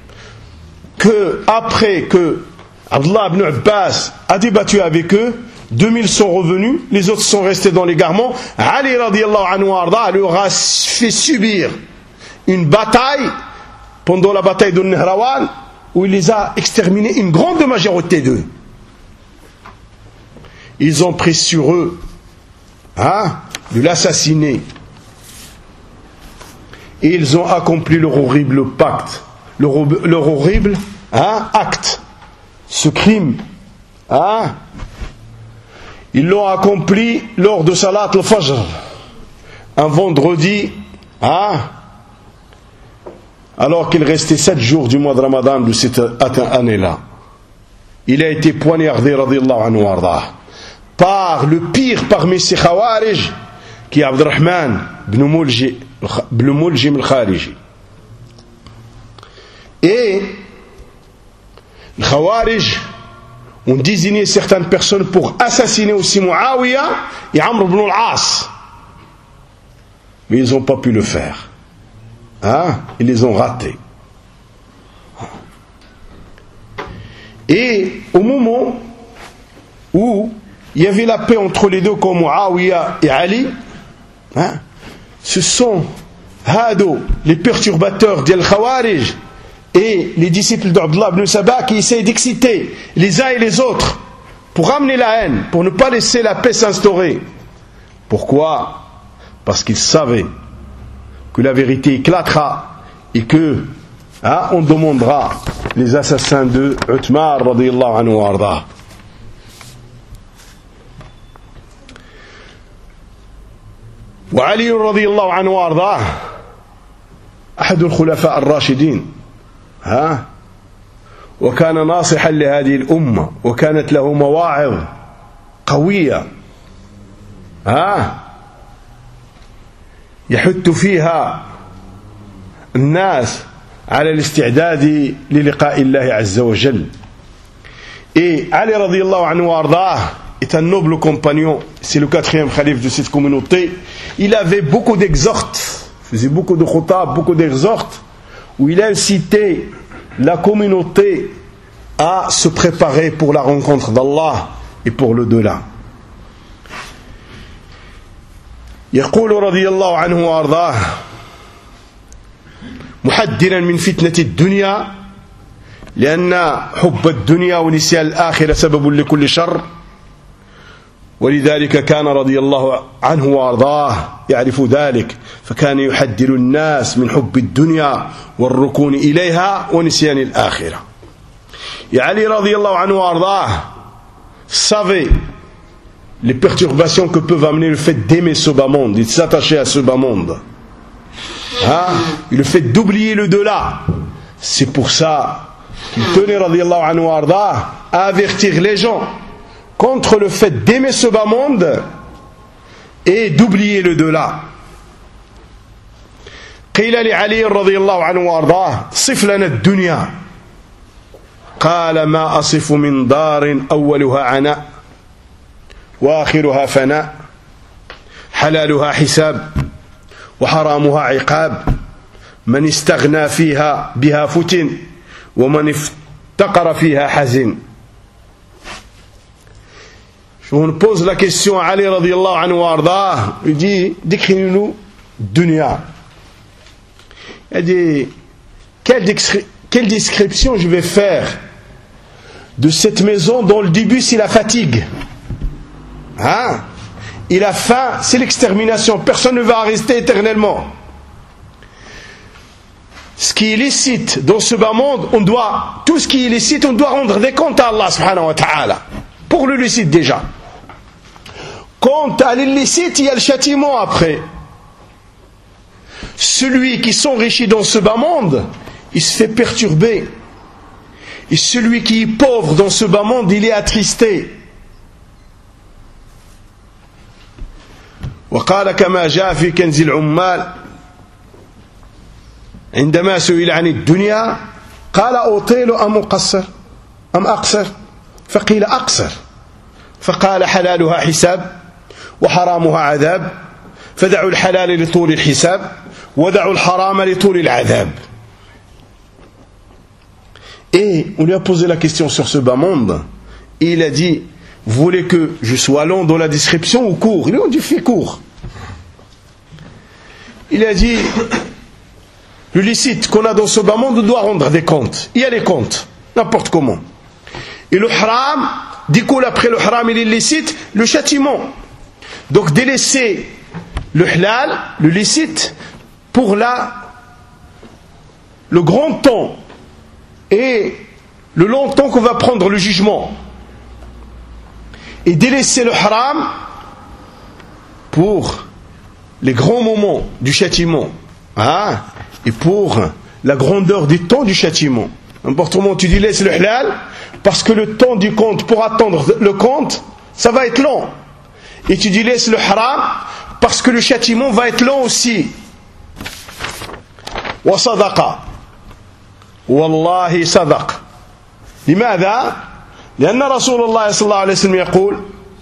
Que après que Abdullah ibn Abbas a débattu avec eux, deux mille sont revenus, les autres sont restés dans l'égarement. Ali radiallahu anhu arda leur a fait subir une bataille pendant la bataille de Nehrawan où il les a exterminés, une grande majorité d'eux. Ils ont pris sur eux hein, de l'assassiner et ils ont accompli leur horrible pacte, leur, leur horrible hein, acte, ce crime. Hein, ils l'ont accompli lors de Salat al-Fajr, un vendredi, hein, alors qu'il restait sept jours du mois de Ramadan de cette année-là. Il a été poignardé, radiyallahu anhu wardah, par le pire parmi ces Khawarij, qui est Abdurrahman ibn Muljim al-Khariji. Et les Khawarij ont désigné certaines personnes pour assassiner aussi Muawiyah et Amr ibn al-As. Mais ils n'ont pas pu le faire. Hein? Ils les ont ratés. Et au moment où il y avait la paix entre les deux comme Muawiyah et Ali, hein? Ce sont Hado, les perturbateurs d'Al-Khawarij, et les disciples d'Abdullah ibn Sabah qui essayent d'exciter les uns et les autres pour ramener la haine, pour ne pas laisser la paix s'instaurer. Pourquoi? Parce qu'ils savaient que la vérité éclatera et que hein, on demandera les assassins de Uthman radiyallahu anhu wa arda. وعلي رضي الله عنه وارضاه أحد الخلفاء الراشدين ها وكان ناصحا لهذه الأمة وكانت له مواعظ قوية ها يحث فيها الناس على الاستعداد للقاء الله عز وجل. Et Ali radiallahu anhu wardah est un noble compagnon, c'est le quatrième calife de cette communauté. Il avait beaucoup d'exhortes, faisait beaucoup de khutab, beaucoup d'exhortes, où il incitait la communauté à se préparer pour la rencontre d'Allah et pour l'au-delà. يقول رضي الله عنه وارضاه محذرا من فتنة الدنيا لأن حب الدنيا ونسيان الآخرة سبب لكل شر ولذلك كان رضي الله عنه وارضاه يعرف ذلك فكان يحذر الناس من حب الدنيا والركون إليها ونسيان الآخرة. Et Ali رضي الله عنه وارضاه savait les perturbations que peuvent amener le fait d'aimer ce bas monde, de s'attacher à ce bas monde, hein? Et le fait d'oublier le delà. C'est pour ça qu'il tenait radiyallahu anhu arda à avertir les gens contre le fait d'aimer ce bas monde et d'oublier le delà. قيل لعلي رضي الله عنه وارضاه صف لنا الدنيا قال ما أصف من دار أولها عناء وآخرها فناء حلالها حساب وحرامها عقاب من استغنى فيها بها فتن ومن افتقر فيها حزن. On pose la question à Ali radiyallahu anhu wa ardah, il dit décris-nous dunya. Il dit quelle, descri- quelle description je vais faire de cette maison dont le début c'est la fatigue. Hein? Et la fin, c'est l'extermination. Personne ne va rester éternellement. Ce qui est licite dans ce bas monde, on doit, tout ce qui est licite, on doit rendre des comptes à Allah subhanahu wa ta'ala. Pour le licite déjà. Quant à l'illicite, il y a le châtiment après. Celui qui s'enrichit dans ce bas monde, il se fait perturber. Et celui qui est pauvre dans ce bas monde, il est attristé. وقال كما جاء في كنز العمال عندما سئل عن الدنيا قال أطيل أم أقصر أم أقصر فقيل أقصر فقال حلالها حساب وحرامها عذاب فدعوا الحلال لطول الحساب ودعوا الحرام لطول العذاب. Et on lui a posé la question sur ce bas monde et il a dit vous voulez que je sois long dans la description ou court? Il a dit fait court. Il a dit le licite qu'on a dans ce bas monde doit rendre des comptes. Il y a des comptes, n'importe comment. Et le haram découle après le haram et l'illicite, le châtiment. Donc délaisser le halal, le licite, pour la, le grand temps et le long temps qu'on va prendre le jugement. Et délaisser le haram pour les grands moments du châtiment. Ah, et pour la grandeur du temps du châtiment. N'importe comment tu délaisses le halal, parce que le temps du compte, pour attendre le compte, ça va être long. Et tu délaisses le haram, parce que le châtiment va être long aussi. Wa sadaqa. Wallahi sadaq. لماذا؟ لأن رسول الله صلى الله عليه وسلم يقول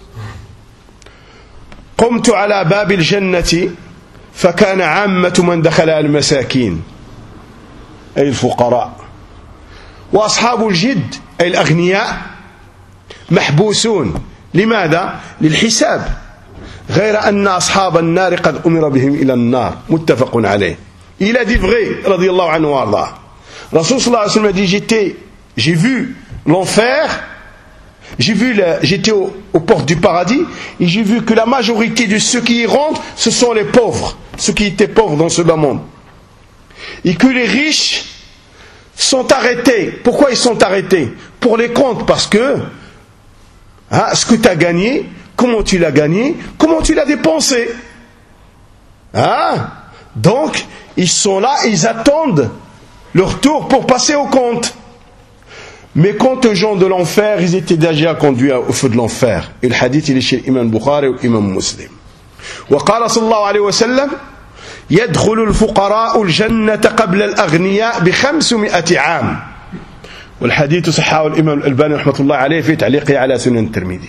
قمت على باب الجنة فكان عامة من دخلها المساكين أي الفقراء وأصحاب الجد أي الأغنياء محبوسون. لماذا؟ للحساب. غير أن أصحاب النار قد أمر بهم إلى النار متفق عليه. Il a dit vrai رضي الله عنه وارضاه. Rasul sallallahu alayhi wa sallam a dit j'étais, j'ai vu l'enfer, j'ai vu la, j'étais au, aux portes du paradis et j'ai vu que la majorité de ceux qui y rentrent ce sont les pauvres, ceux qui étaient pauvres dans ce bas monde, et que les riches sont arrêtés. Pourquoi ils sont arrêtés? Pour les comptes, parce que hein, ce que tu as gagné, comment tu l'as gagné, comment tu l'as dépensé, hein? Donc ils sont là, ils attendent leur tour pour passer au compte. Mais quant aux gens de l'enfer, ils étaient déjà conduits au feu de l'enfer. Et le hadith il est chez l'imam Bukhari ou l'imam Muslim. وقال صلى الله عليه وسلم يدخل الفقراء الجنة قبل الأغنياء بخمسمائة عام. والحديث صححه الإمام الألباني رحمة الله عليه في تعليقه على سنن الترمذي.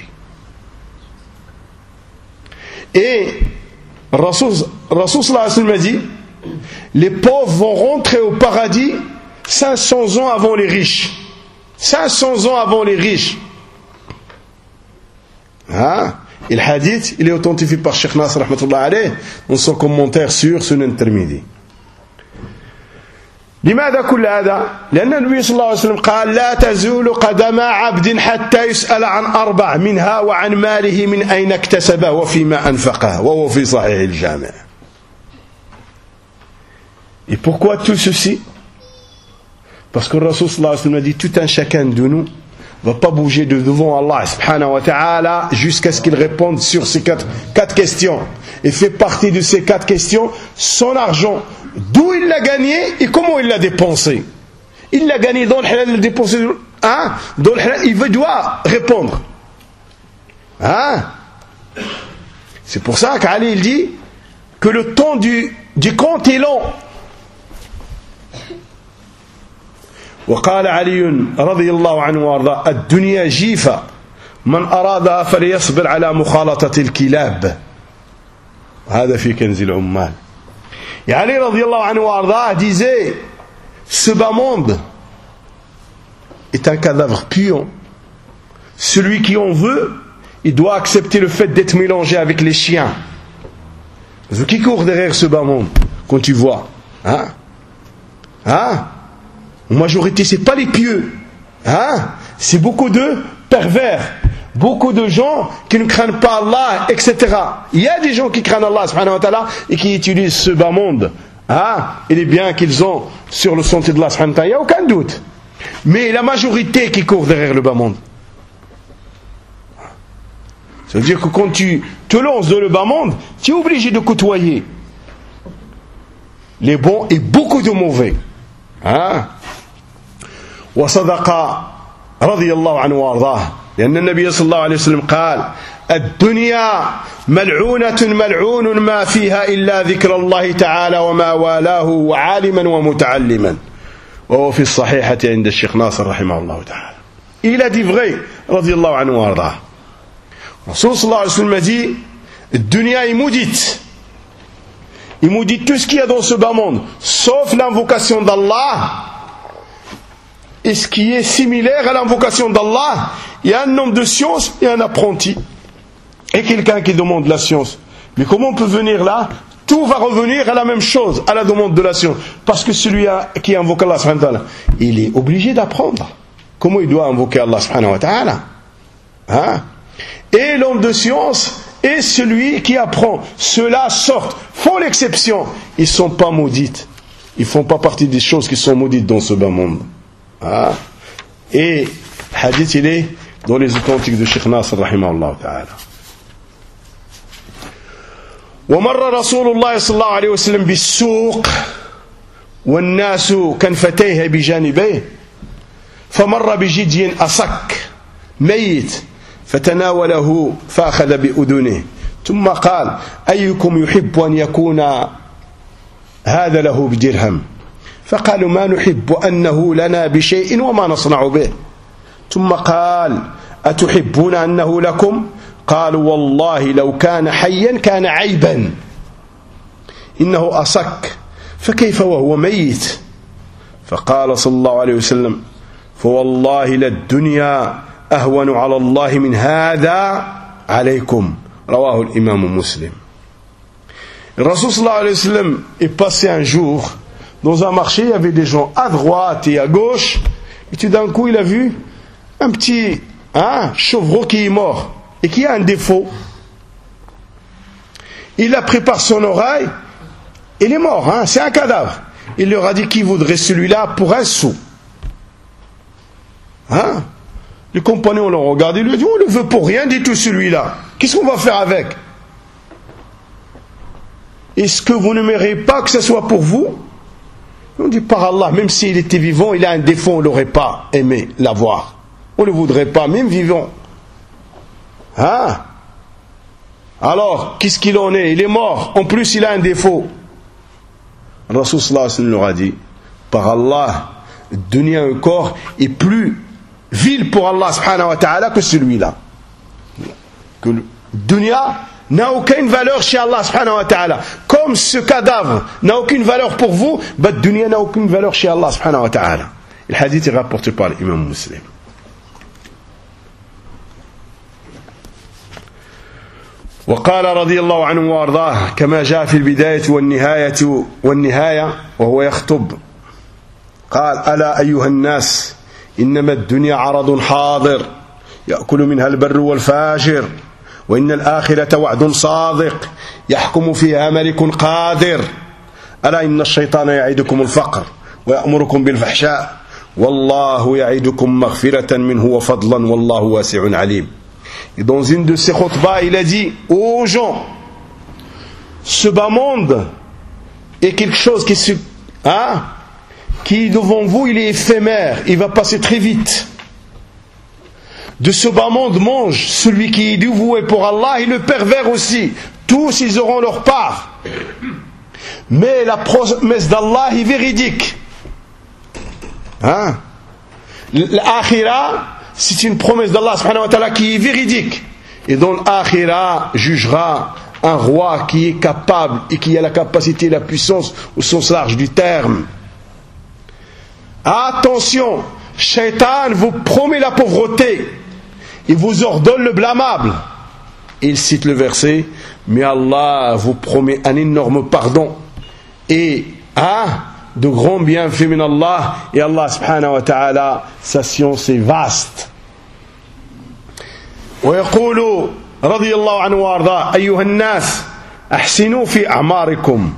Et Rasul sallallahu alayhi wa sallam a dit les pauvres vont rentrer au paradis cinq cents ans avant les riches. cinq cents ans avant les riches. Ah, et le hadith, il est authentifié par Cheikh Nasr rahmatullah alayh dans son commentaire sur Sunan Tirmidhi. لماذا كل هذا؟ لأن النبي صلى الله عليه وسلم قال لا تزول قدم عبد حتى يسأل عن أربع منها وعن ماله من أين اكتسبه وفيما أنفقه وهو في صحيح الجامع. Et pourquoi tout ceci? Parce que le Rasul sallallahu alayhi wa sallam a dit tout un chacun de nous ne va pas bouger de devant Allah subhanahu wa ta'ala jusqu'à ce qu'il réponde sur ces quatre, quatre questions. Et fait partie de ces quatre questions son argent, d'où il l'a gagné et comment il l'a dépensé. Il l'a gagné dans le halal, il l'a dépensé hein? Dans le halal, il doit répondre. Hein? C'est pour ça qu'Ali il dit que le temps du, du compte est long. وقال علي رضي الله عنه وارضاه الدنيا جيفة من أرادها فليصبر على مخالطة الكلاب. هذا في كنز العمال. Et Ali رضي الله عنه وارضاه disait ce bas monde est un cadavre puant. Celui qui en veut, il doit accepter le fait d'être mélangé avec les chiens. Qui court derrière ce bas monde quand tu vois hein? Hein? En majorité, c'est pas les pieux, hein? C'est beaucoup de pervers, beaucoup de gens qui ne craignent pas Allah, et cetera. Il y a des gens qui craignent Allah subhanahu wa ta'ala et qui utilisent ce bas monde hein? Et les biens qu'ils ont sur le sentier de Allah subhanahu wa ta'ala, il n'y a aucun doute. Mais la majorité qui court derrière le bas monde, ça veut dire que quand tu te lances dans le bas monde, tu es obligé de côtoyer les bons et beaucoup de mauvais. Hein? وصدق رضي الله عنه وارضاه لأن النبي صلى الله عليه وسلم قال الدنيا ملعونة ملعون ما فيها إلا ذكر الله تعالى وما والاه وعالما ومتعلما وهو في الصحيحة عند الشيخ ناصر رحمه الله تعالى. Il a dit vrai رضي الله عنه وارضاه. Rasul sallallahu alayhi wa sallam a dit الدنيا est maudite. Il maudit tout ce qu'il y a dans ce bas monde sauf l'invocation d'Allah. Et ce qui est similaire à l'invocation d'Allah il y a un homme de science et un apprenti. Et quelqu'un qui demande la science. Mais comment on peut venir là? Tout va revenir à la même chose, à la demande de la science. Parce que celui qui invoque Allah subhanahu wa ta'ala, il est obligé d'apprendre. Comment il doit invoquer Allah subhanahu wa ta'ala? Hein? Et l'homme de science et celui qui apprend. Ceux-là sortent, font l'exception. Ils ne sont pas maudites. Ils ne font pas partie des choses qui sont maudites dans ce bas monde. Hein? Et hadith, il est dans les authentiques de Cheikh Nasr, rahimahullah ta'ala. ومر رسول الله صلى الله عليه وسلم بالسوق والناس كنفتيه بجانبيه فمر بجدي أصك ميت فتناوله فأخذ بأذنه ثم قال أيكم يحب أن يكون هذا له بدرهم فقالوا ما نحب أنه لنا بشيء وما نصنع به ثم قال أتحبون أنه لكم قالوا والله لو كان حيا كان عيبا إنه أصك فكيف وهو ميت فقال صلى الله عليه وسلم فوالله للدنيا أهون على الله من هذا عليكم رواه الإمام مسلم. Le Rasul sallallahu alayhi wa sallam est passé un jour dans un marché, il y avait des gens à droite et à gauche, et tout d'un coup il a vu un petit hein, chevreau qui est mort et qui a un défaut. Il l'a pris par son oreille, il est mort, hein, c'est un cadavre. Il leur a dit qui voudrait celui-là pour un sou. Hein? Les compagnons l'ont regardé, ils lui ont dit on ne le veut pour rien du tout celui-là. Qu'est-ce qu'on va faire avec? Est-ce que vous n'aimerez pas que ce soit pour vous? On dit par Allah, même s'il était vivant, il a un défaut, on ne l'aurait pas aimé l'avoir. On ne le voudrait pas, même vivant. Hein? Alors, qu'est-ce qu'il en est? Il est mort. En plus, il a un défaut. Le Rasul sallallahu alayhi wa sallam leur a dit, par Allah, le dunya, un corps, est plus vil pour Allah subhanahu wa ta'ala que celui-là. Que le dunya n'a aucune valeur chez Allah subhanahu wa ta'ala. Comme ce cadavre n'a aucune valeur pour vous, bah, le dunya n'a aucune valeur chez Allah subhanahu wa ta'ala. Le hadith est rapporté par l'imam Muslim. وقال رضي الله عنه وارضاه كما جاء في البداية والنهاية والنهاية وهو يخطب قال ألا أيها الناس إنما الدنيا عرض حاضر يأكل منها البر والفاجر وإن الآخرة وعد صادق يحكم فيها ملك قادر ألا إن الشيطان يعيدكم الفقر ويأمركم بالفحشاء والله يعيدكم مغفرة منه وفضلا والله واسع عليم. Et dans une de ses khutbahs, il a dit aux gens, ce bas monde est quelque chose qui, se, hein, qui devant vous, il est éphémère, il va passer très vite. De ce bas monde mange celui qui est dévoué pour Allah et le pervers aussi. Tous, ils auront leur part. Mais la promesse d'Allah est véridique. Hein? L'akhira, c'est une promesse d'Allah subhanahu wa ta'ala qui est véridique. Et dans l'akhira jugera un roi qui est capable et qui a la capacité et la puissance au sens large du terme. Attention, Shaitan vous promet la pauvreté, il vous ordonne le blâmable. Il cite le verset, mais Allah vous promet un énorme pardon et un de grands bienfaits min Allah, et Allah subhanahu wa ta'ala, sa science est vaste. ويقول رضي الله عنه وارضاه أيها الناس أحسنوا في أعماركم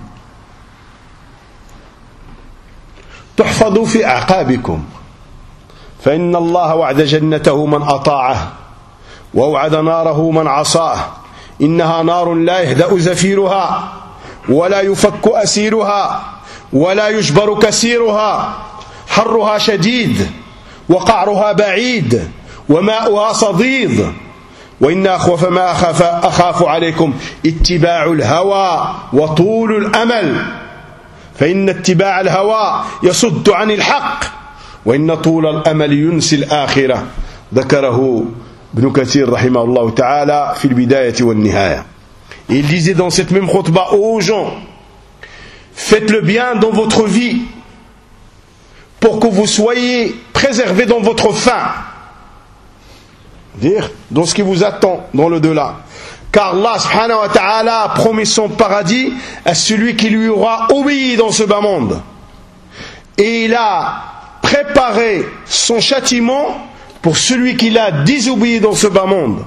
تحفظوا في أعقابكم فإن الله وعد جنته من أطاعه ووعد ناره من عصاه إنها نار لا يهدأ زفيرها ولا يفك أسيرها ولا يجبر كسيرها حرها شديد وقعرها بعيد وماؤها صديد وإن أخوف ما أخاف, أخاف عليكم اتباع الهوى وطول الأمل فإن اتباع الهوى يصد عن الحق وإن طول الأمل ينسي الآخرة ذكره ابن كثير رحمه الله تعالى في البداية والنهاية. Il disait dans cette même khutbah aux gens, faites le bien dans votre vie pour que vous soyez préservés dans votre fin. dire dans ce qui vous attend dans le delà. Car Allah subhanahu wa ta'ala a promis son paradis à celui qui lui aura obéi dans ce bas monde. Et il a préparé son châtiment pour celui qui l'a désobéi dans ce bas monde.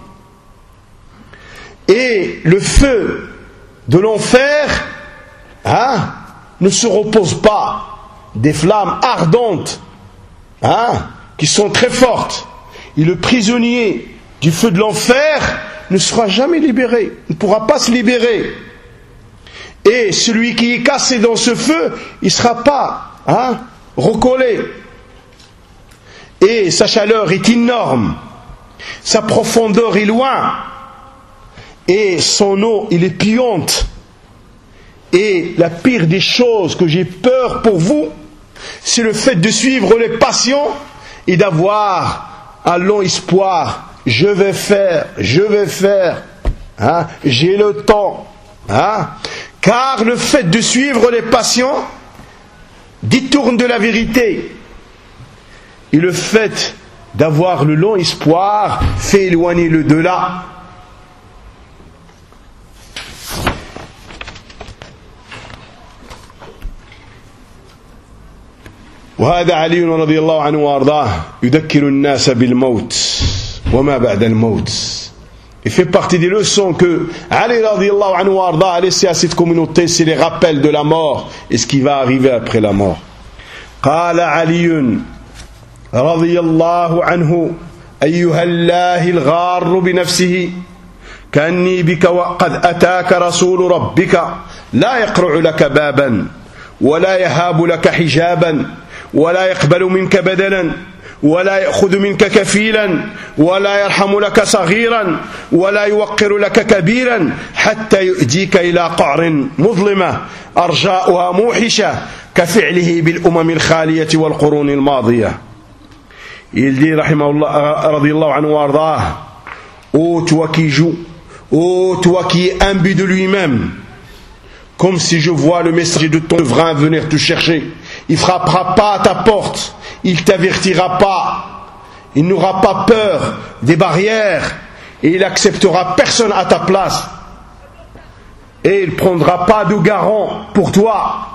Et le feu de l'enfer hein, ne se repose pas, des flammes ardentes hein, qui sont très fortes. Et le prisonnier du feu de l'enfer ne sera jamais libéré, ne pourra pas se libérer. Et celui qui est cassé dans ce feu, il ne sera pas hein, recollé. Et sa chaleur est énorme, sa profondeur est loin, et son eau, il est puante. Et la pire des choses que j'ai peur pour vous, c'est le fait de suivre les passions et d'avoir un long espoir. Je vais faire, je vais faire, hein, j'ai le temps. Hein, car le fait de suivre les passions détourne de la vérité. Et le fait d'avoir le long espoir fait éloigner le delà. وهذا علي رضي الله عنه وارضاه يذكر الناس بالموت وما بعد الموت. Il fait partie des leçons que Ali radiallahu anhu wa arda a laissé à cette communauté, c'est les rappels de la mort et ce qui va arriver après la mort. قال علي رضي الله عنه أيها الله الغار بنفسه كأني بك وقد أتاك رسول ربك لا يقرع لك بابا ولا يهاب لك حجابا ولا يقبل منك بدلا ولا يأخذ منك كفيلا ولا يرحم لك صغيرا ولا يوقر لك كبيرا حتى يؤديك إلى قعر مظلمة أرجاؤها موحشة كفعله بالأمم الخالية والقرون الماضية. Il dit rahimahullah radiyallahu anhu wardah, ô toi qui joues, ô toi qui es imbu de lui-même, comme si je vois le messager de ton souverain venir te chercher, il ne frappera pas à ta porte, il ne t'avertira pas, il n'aura pas peur des barrières et il n'acceptera personne à ta place et il ne prendra pas de garant pour toi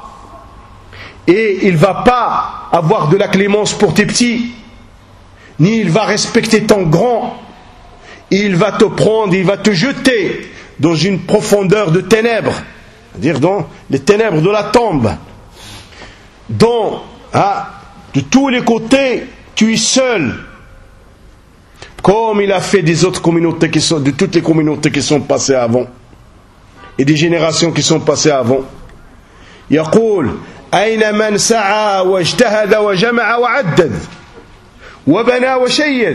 et il ne va pas avoir de la clémence pour tes petits, ni il va respecter ton grand, il va te prendre, il va te jeter dans une profondeur de ténèbres, c'est-à-dire dans les ténèbres de la tombe, dont hein, de tous les côtés tu es seul, comme il a fait des autres communautés qui sont, de toutes les communautés qui sont passées avant et des générations qui sont passées avant. يقول أين من سعى واجتهد وجمع وعدد وبنى وشيد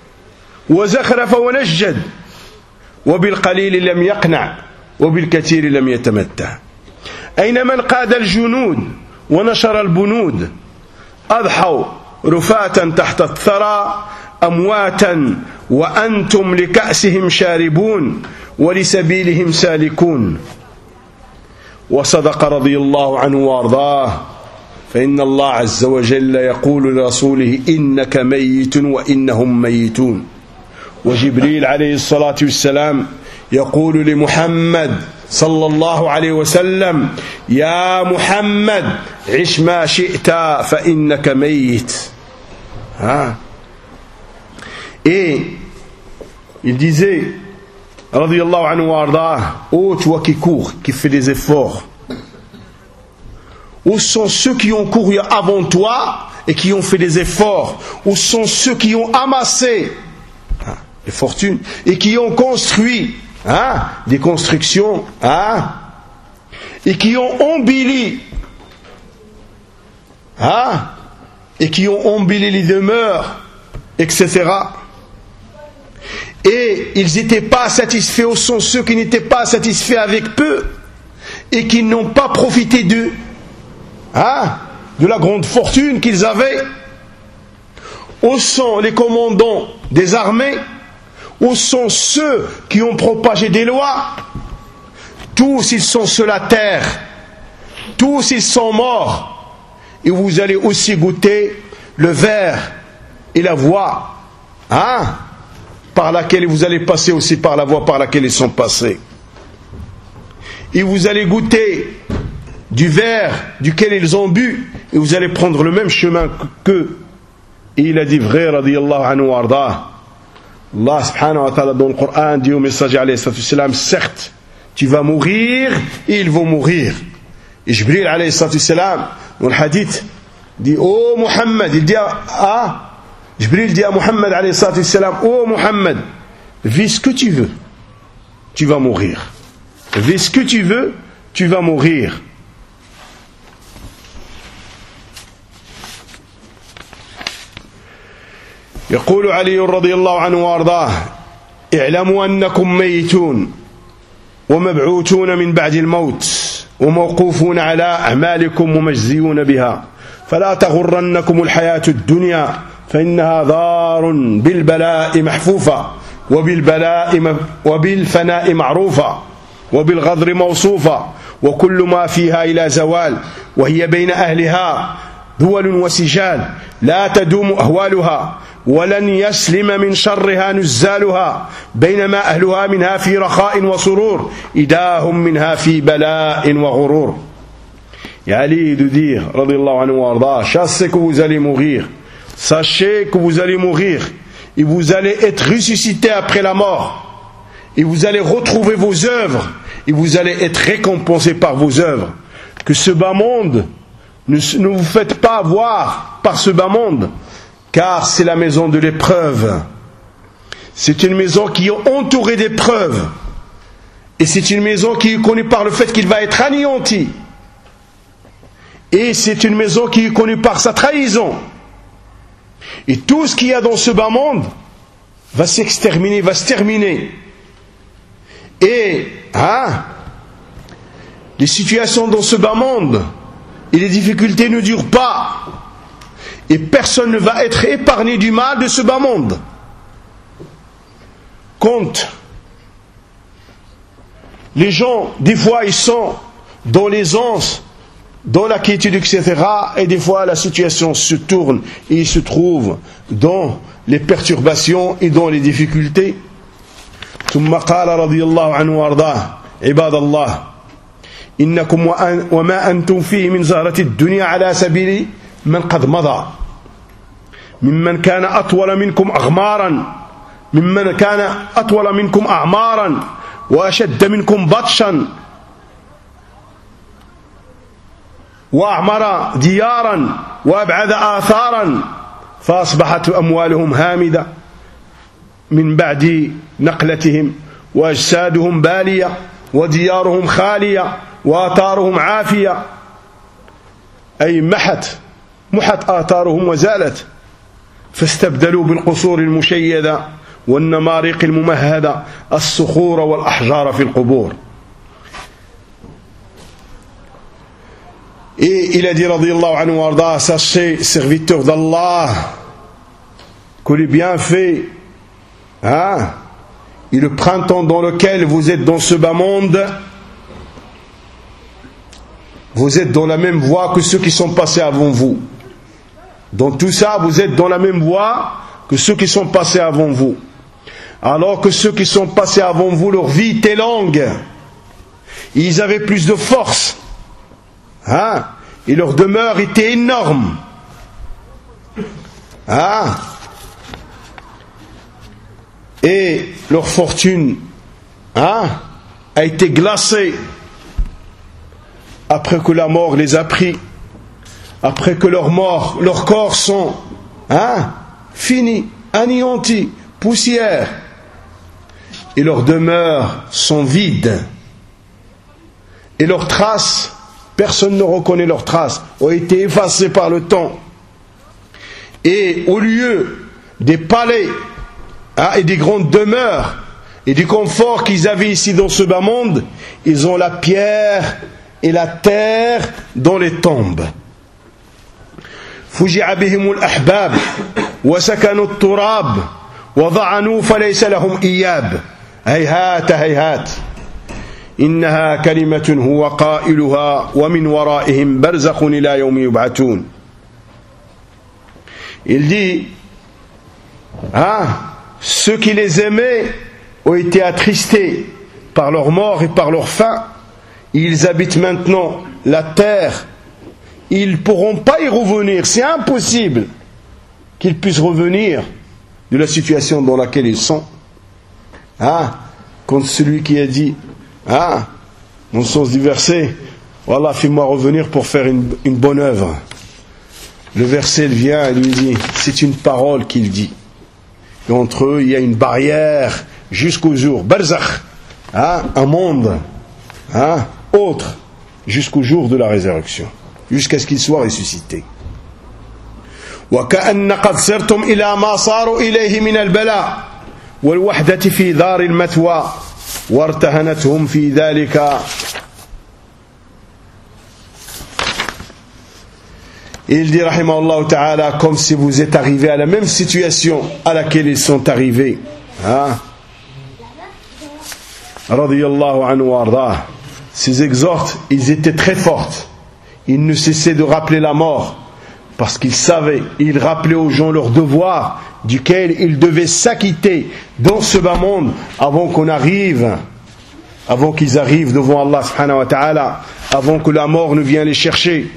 وزخرف ونجد وبالقليل لم يقنع وبالكثير لم يتمتع. أين من قاد الجنود ونشر البنود أضحوا رفاة تحت الثرى أمواتا وأنتم لكأسهم شاربون ولسبيلهم سالكون. وصدق رضي الله عنه وارضاه فإن الله عز وجل يقول لرسوله إنك ميت وإنهم ميتون. وجبريل عليه الصلاة والسلام يقول لمحمد صلى الله عليه وسلم يا محمد عش ما شئت فإنك ميت. ها. Et il disait radiyallahu anhu wa ardah, ô toi qui cours, qui fais des efforts, où sont ceux qui ont couru avant toi et qui ont fait des efforts, où sont ceux qui ont amassé hein, des fortunes et qui ont construit hein, des constructions hein, et qui ont embelli hein, et qui ont embelli les demeures, et cetera. Et ils n'étaient pas satisfaits, où sont ceux qui n'étaient pas satisfaits avec peu et qui n'ont pas profité d'eux, hein, de la grande fortune qu'ils avaient. Où sont les commandants des armées? Où sont ceux qui ont propagé des lois? Tous ils sont sur la terre, tous ils sont morts. Et vous allez aussi goûter le verre et la voix, hein, par laquelle vous allez passer aussi par la voie par laquelle ils sont passés. Et vous allez goûter du verre duquel ils ont bu, et vous allez prendre le même chemin qu'eux. Et il a dit vrai, radiyallahu anhu wa ardah. Allah subhanahu wa ta'ala dans le Coran dit au messager alayhi salatu wassalam, certes, tu vas mourir et ils vont mourir. Et Jibril alayhi salatu wassalam, dans le hadith, dit, oh Muhammad, il dit à, à Jibril dit à Muhammad alayhi salatu wassalam, oh Muhammad, vis ce que tu veux, tu vas mourir. Vis ce que tu veux, tu vas mourir. يقول علي رضي الله عنه وارضاه اعلموا انكم ميتون ومبعوثون من بعد الموت وموقوفون على اعمالكم ومجزيون بها فلا تغرنكم الحياة الدنيا فانها دار بالبلاء محفوفة وبالبلاء وبالفناء معروفة وبالغدر موصوفة وكل ما فيها إلى زوال وهي بين أهلها دول وسجال لا تدوم أهوالها ولن يسلم من شرها نزالها بينما أهلها منها في رخاء وسرور إذا هم منها في بلاء وغرور. Et Ali de dire, radiyallahu anhu wa arda, sachez que vous allez mourir, sachez que vous allez mourir et vous allez être ressuscité après la mort et vous allez retrouver vos œuvres et vous allez être récompensé par vos œuvres. Que ce bas monde, ne, ne vous faites pas avoir par ce bas monde, car c'est la maison de l'épreuve. C'est une maison qui est entourée d'épreuves. Et c'est une maison qui est connue par le fait qu'il va être anéanti. Et c'est une maison qui est connue par sa trahison. Et tout ce qu'il y a dans ce bas monde va s'exterminer, va se terminer. Et hein, les situations dans ce bas monde et les difficultés ne durent pas. Et personne ne va être épargné du mal de ce bas monde. Quand les gens, des fois, ils sont dans l'aisance, dans la quiétude, et cetera. Et des fois, la situation se tourne et ils se trouvent dans les perturbations et dans les difficultés. ثم قال رضي الله عنه وارضاه عباد الله إنكم وما أنتم فيه من زهرة الدنيا على سبيل من قد مضى ممن كان أطول منكم أغمارا ممن كان أطول منكم أعمارا وأشد منكم بطشا وأعمر ديارا وأبعد آثارا فأصبحت أموالهم هامدة من بعد نقلتهم وأجسادهم بالية وديارهم خالية وآثارهم عافية أي محت محت آثارهم وزالت فاستبدلوا بالقصور المشيدة والنمارق الممهدة الصخور والأحجار في القبور. Et il a dit radiyallahu anhu wa arda, sachez serviteurs d'Allah que les bienfaits hein, et le printemps dans lequel vous êtes dans ce bas monde, vous êtes dans la même voie que ceux qui sont passés avant vous. Dans tout ça, vous êtes dans la même voie que ceux qui sont passés avant vous. Alors que ceux qui sont passés avant vous, leur vie était longue. Ils avaient plus de force. Hein? Et leur demeure était énorme. Hein? Et leur fortune hein, a été glacée après que la mort les a pris, après que leurs morts, leurs corps sont hein, finis, anéantis, poussière, et leurs demeures sont vides, et leurs traces, personne ne reconnaît leurs traces, ont été effacées par le temps. Et au lieu des palais hein, et des grandes demeures et du confort qu'ils avaient ici dans ce bas monde, ils ont la pierre et la terre dans les tombes. فجع بهم الأحباب وسكنوا التراب وضعنوا فليس لهم إياب هيهات هيهات إنها كلمة هو قائلها ومن ورائهم برزخ إلى يوم يبعثون. Il dit hein, ceux qui les aimaient ont été attristés par leur mort et par leur faim. Ils habitent maintenant la terre. Ils ne pourront pas y revenir. C'est impossible qu'ils puissent revenir de la situation dans laquelle ils sont. Ah, contre celui qui a dit, ah, dans le sens du verset, voilà, fais-moi revenir pour faire une, une bonne œuvre. Le verset vient et lui dit, c'est une parole qu'il dit. Et entre eux, il y a une barrière jusqu'au jour, barzakh, hein, un monde, hein, autre, jusqu'au jour de la résurrection, jusqu'à ce qu'il soit ressuscité. وكأن قد صرتم إلى ما صاروا إليه من البلاء والوحدة في دار المثوى وارتهنتهم في ذلك. Il dit rahimahullah ta'ala, comme si vous êtes arrivés à la même situation à laquelle ils sont arrivés. Hein? Radiyallahu anhu wa ardah. Ces exhortes, ils étaient très fortes. Ils ne cessaient de rappeler la mort parce qu'ils savaient, ils rappelaient aux gens leur devoir duquel ils devaient s'acquitter dans ce bas monde avant qu'on arrive, avant qu'ils arrivent devant Allah subhanahu wa ta'ala, avant que la mort ne vienne les chercher.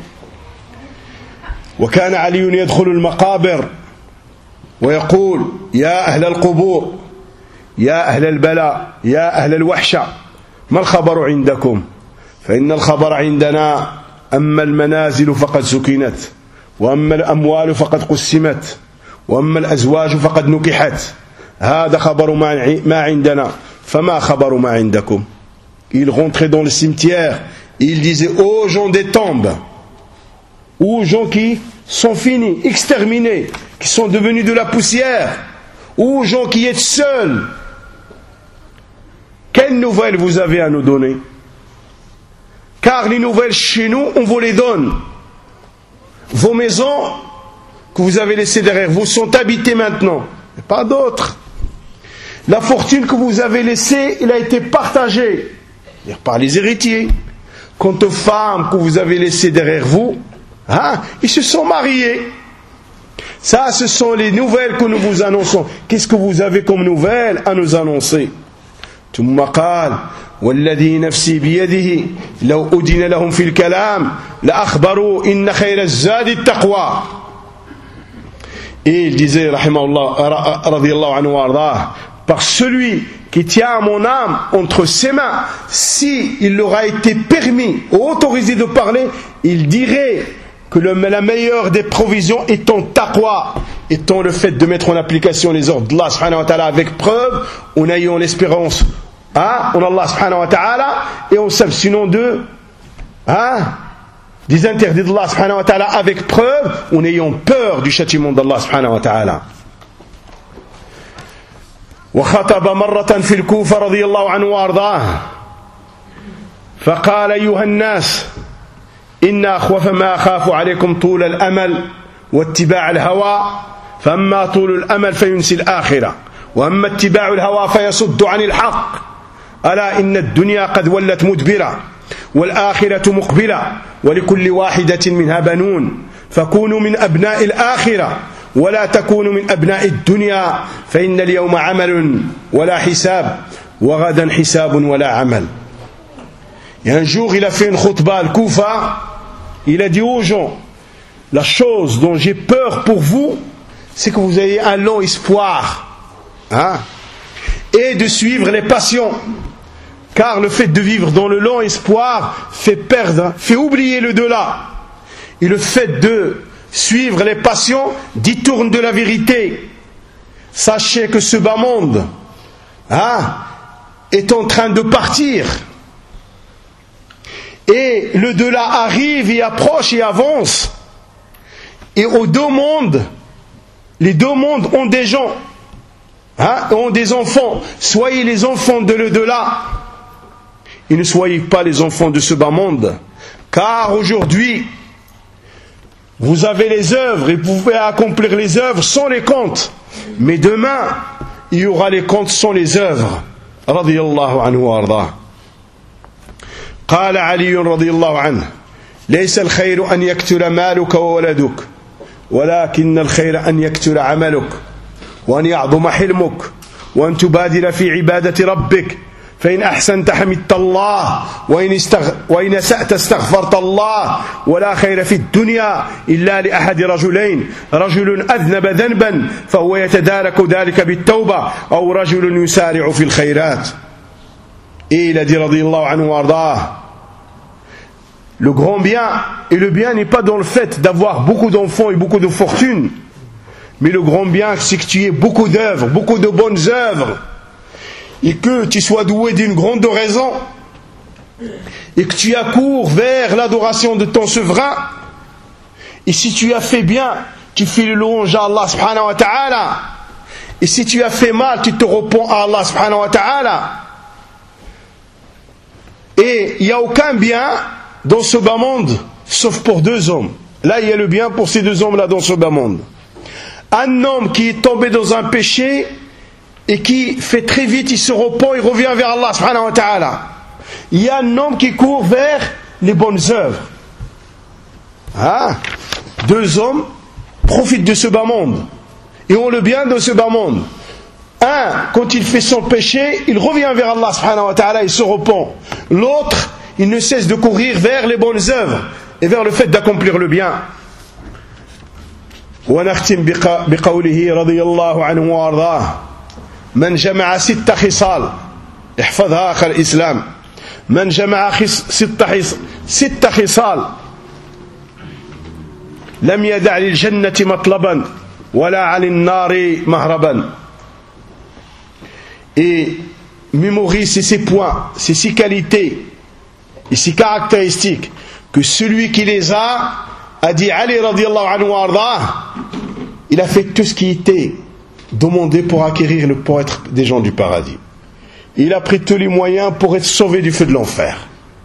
وكان علي يدخل المقابر ويقول يا أهل القبور يا أهل البلاء يا أهل الوحشة ما الخبر عندكم فإن الخبر عندنا أما المنازل فقد سكنت وأما الأموال فقد قسمت وأما الأزواج فقد نكحت هذا خبر ما عندنا فما خبر ما عندكم. Il rentrait dans le cimetière et il disait aux gens des tombes, aux gens qui sont finis, exterminés, qui sont devenus de la poussière, aux gens qui êtes seuls, quelles nouvelles vous avez à nous donner? Car les nouvelles chez nous, on vous les donne. Vos maisons que vous avez laissées derrière vous sont habitées maintenant, et pas d'autres. La fortune que vous avez laissée, elle a été partagée par les héritiers. Quant aux femmes que vous avez laissées derrière vous, hein, ils se sont mariés. Ça, ce sont les nouvelles que nous vous annonçons. Qu'est-ce que vous avez comme nouvelles à nous annoncer? ثم قال والذي نفسي بيده لو أذن لهم في الكلام لأخبروا إن خير الزاد التقوى. Et il disait rahimahullah radiyallahu anhu wardah, par celui qui tient à mon âme entre ses mains, si il leur a été permis ou autorisé de parler, il dirait que le, la meilleure des provisions étant taqwa, étant le fait de mettre en application les ordres d'Allah subhanahu wa ta'ala avec preuve, en ayant l'espérance hein, en Allah subhanahu wa ta'ala, et en s'abstenant de hein, des interdits d'Allah subhanahu wa ta'ala avec preuve, en ayant peur du châtiment d'Allah subhanahu wa ta'ala. وخطب مرة في الكوفة رضي الله عنه وأرضاه فقال أيها الناس إن أخوف ما أخاف عليكم طول الأمل واتباع الهوى فأما طول الأمل فينسي الآخرة وأما اتباع الهوى فيصد عن الحق ألا إن الدنيا قد ولت مدبرة والآخرة مقبلة ولكل واحدة منها بنون فكونوا من أبناء الآخرة ولا تكونوا من أبناء الدنيا فإن اليوم عمل ولا حساب وغدا حساب ولا عمل. Et un jour il a fait une khutbah al Koufa, il a dit aux gens, la chose dont j'ai peur pour vous, c'est que vous ayez un long espoir hein, et de suivre les passions, car le fait de vivre dans le long espoir fait perdre, fait oublier le delà, et le fait de suivre les passions détourne de la vérité. Sachez que ce bas monde hein, est en train de partir et le delà arrive et approche et avance, et aux deux mondes, les deux mondes ont des gens hein, ont des enfants. Soyez les enfants de le delà et ne soyez pas les enfants de ce bas monde, car aujourd'hui vous avez les œuvres et vous pouvez accomplir les œuvres sans les comptes, mais demain il y aura les comptes sans les œuvres. Radiyallahu anhu wa ardah. قال علي رضي الله عنه ليس الخير أن يكثر مالك وولدك ولكن الخير أن يكثر عملك وأن يعظم حلمك وأن تبادر في عبادة ربك فإن أحسنت حمدت الله وإن, استغ... وإن أسأت استغفرت الله ولا خير في الدنيا إلا لأحد رجلين رجل أذنب ذنبا فهو يتدارك ذلك بالتوبة أو رجل يسارع في الخيرات. Et il a dit radiyallahu anhu wa ardah, le grand bien, et le bien n'est pas dans le fait d'avoir beaucoup d'enfants et beaucoup de fortune, mais le grand bien c'est que tu aies beaucoup d'œuvres, beaucoup de bonnes œuvres, et que tu sois doué d'une grande raison, et que tu accours vers l'adoration de ton souverain. Et si tu as fait bien, tu fais le louange à Allah subhanahu wa ta'ala, et si tu as fait mal, tu te repens à Allah subhanahu wa ta'ala. Et il n'y a aucun bien dans ce bas monde sauf pour deux hommes. Là il y a le bien pour ces deux hommes là dans ce bas monde. Un homme qui est tombé dans un péché et qui fait très vite, il se repent, il revient vers Allah subhanahu wa ta'ala. Il y a un homme qui court vers les bonnes œuvres. Ah, deux hommes profitent de ce bas monde et ont le bien de ce bas monde. Un, quand il fait son péché, il revient vers Allah subhanahu wa ta'ala, il se repent. L'autre, il ne cesse de courir vers les bonnes œuvres et vers le fait d'accomplir le bien. ونختم بقوله رضي الله عنه وارضاه من جمع ست خصال احفظها أخ الإسلام من جمع ست ست خصال لم يدع للجنة مطلبا ولا عن النار مهربا. Et mémorise ces points, ces six qualités et six caractéristiques que celui qui les a, a dit Ali radiyallahu anhu wa ardah, il a fait tout ce qui était demandé pour acquérir le, pour être des gens du paradis. Il a pris tous les moyens pour être sauvé du feu de l'enfer.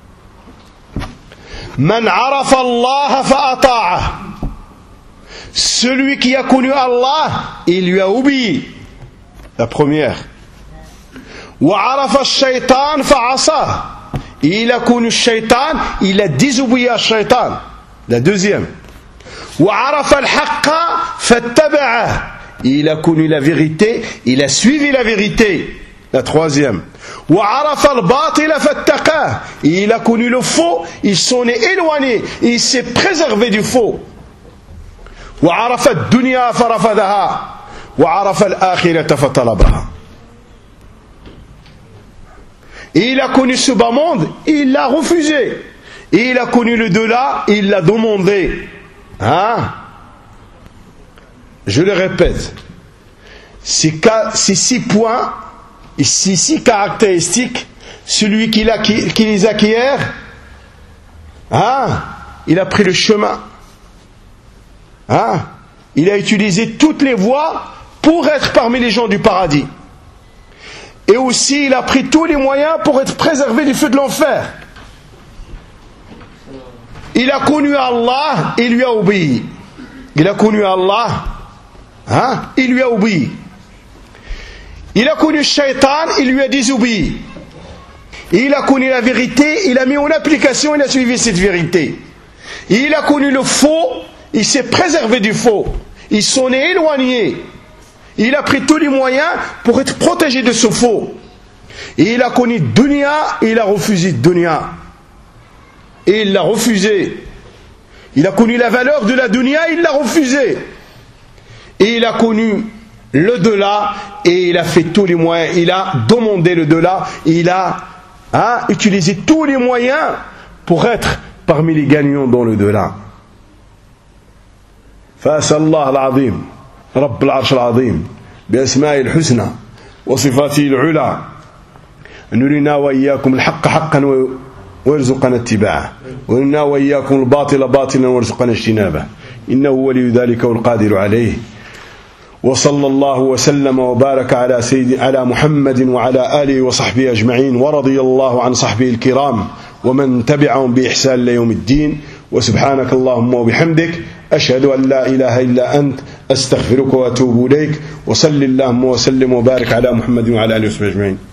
Man arafa Allah fa ata'a. Celui qui a connu Allah, il lui a obéi. La première. وعرف الشيطان فعصاه. Il a connu le shaitan, il a désobéi à shaitan. La deuxième. وعرف الحق فاتبعه. Il a connu la vérité, il a suivi la vérité. La troisième. وعرف الباطل فاتقاه. Il a connu le faux, il s'en est éloigné, il s'est préservé du faux. وعرف الدنيا فرفضها وعرف الآخرة فطلبها. Et il a connu ce bas monde, il l'a refusé. Et il a connu le delà, il l'a demandé. Hein? Je le répète, ces, ces six points, et ces six caractéristiques, celui qui, l'a, qui, qui les acquiert, hein? Il a pris le chemin. Hein? Il a utilisé toutes les voies pour être parmi les gens du paradis. Et aussi, il a pris tous les moyens pour être préservé du feu de l'enfer. Il a connu Allah, il lui a obéi. Il a connu Allah, hein? Il lui a obéi. Il a connu Shaitan, il lui a désobéi. Et il a connu la vérité, il a mis en application, il a suivi cette vérité. Et il a connu le faux, il s'est préservé du faux. Il s'en est éloigné. Il a pris tous les moyens pour être protégé de ce faux. Et il a connu dunya et il a refusé dunya. Et il l'a refusé. Il a connu la valeur de la dunya et il l'a refusé. Et il a connu le delà et il a fait tous les moyens. Il a demandé le delà et il a hein, utilisé tous les moyens pour être parmi les gagnants dans le delà. فأسأل الله العظيم رب العرش العظيم بأسمائه الحسنى وصفاته العلى أن نرينا وإياكم الحق حقا ويرزقنا اتباعه ونرينا وإياكم الباطل باطلا ويرزقنا اجتنابه إنه ولي ذلك والقادر عليه. وصلى الله وسلم وبارك على سيد على محمد وعلى آله وصحبه أجمعين ورضي الله عن صحبه الكرام ومن تبعهم بإحسان ليوم الدين. وسبحانك اللهم وبحمدك أشهد أن لا إله إلا أنت أستغفرك وأتوب إليك. وصل اللهم وسلم وبارك على محمد وعلى آله وصحبه أجمعين.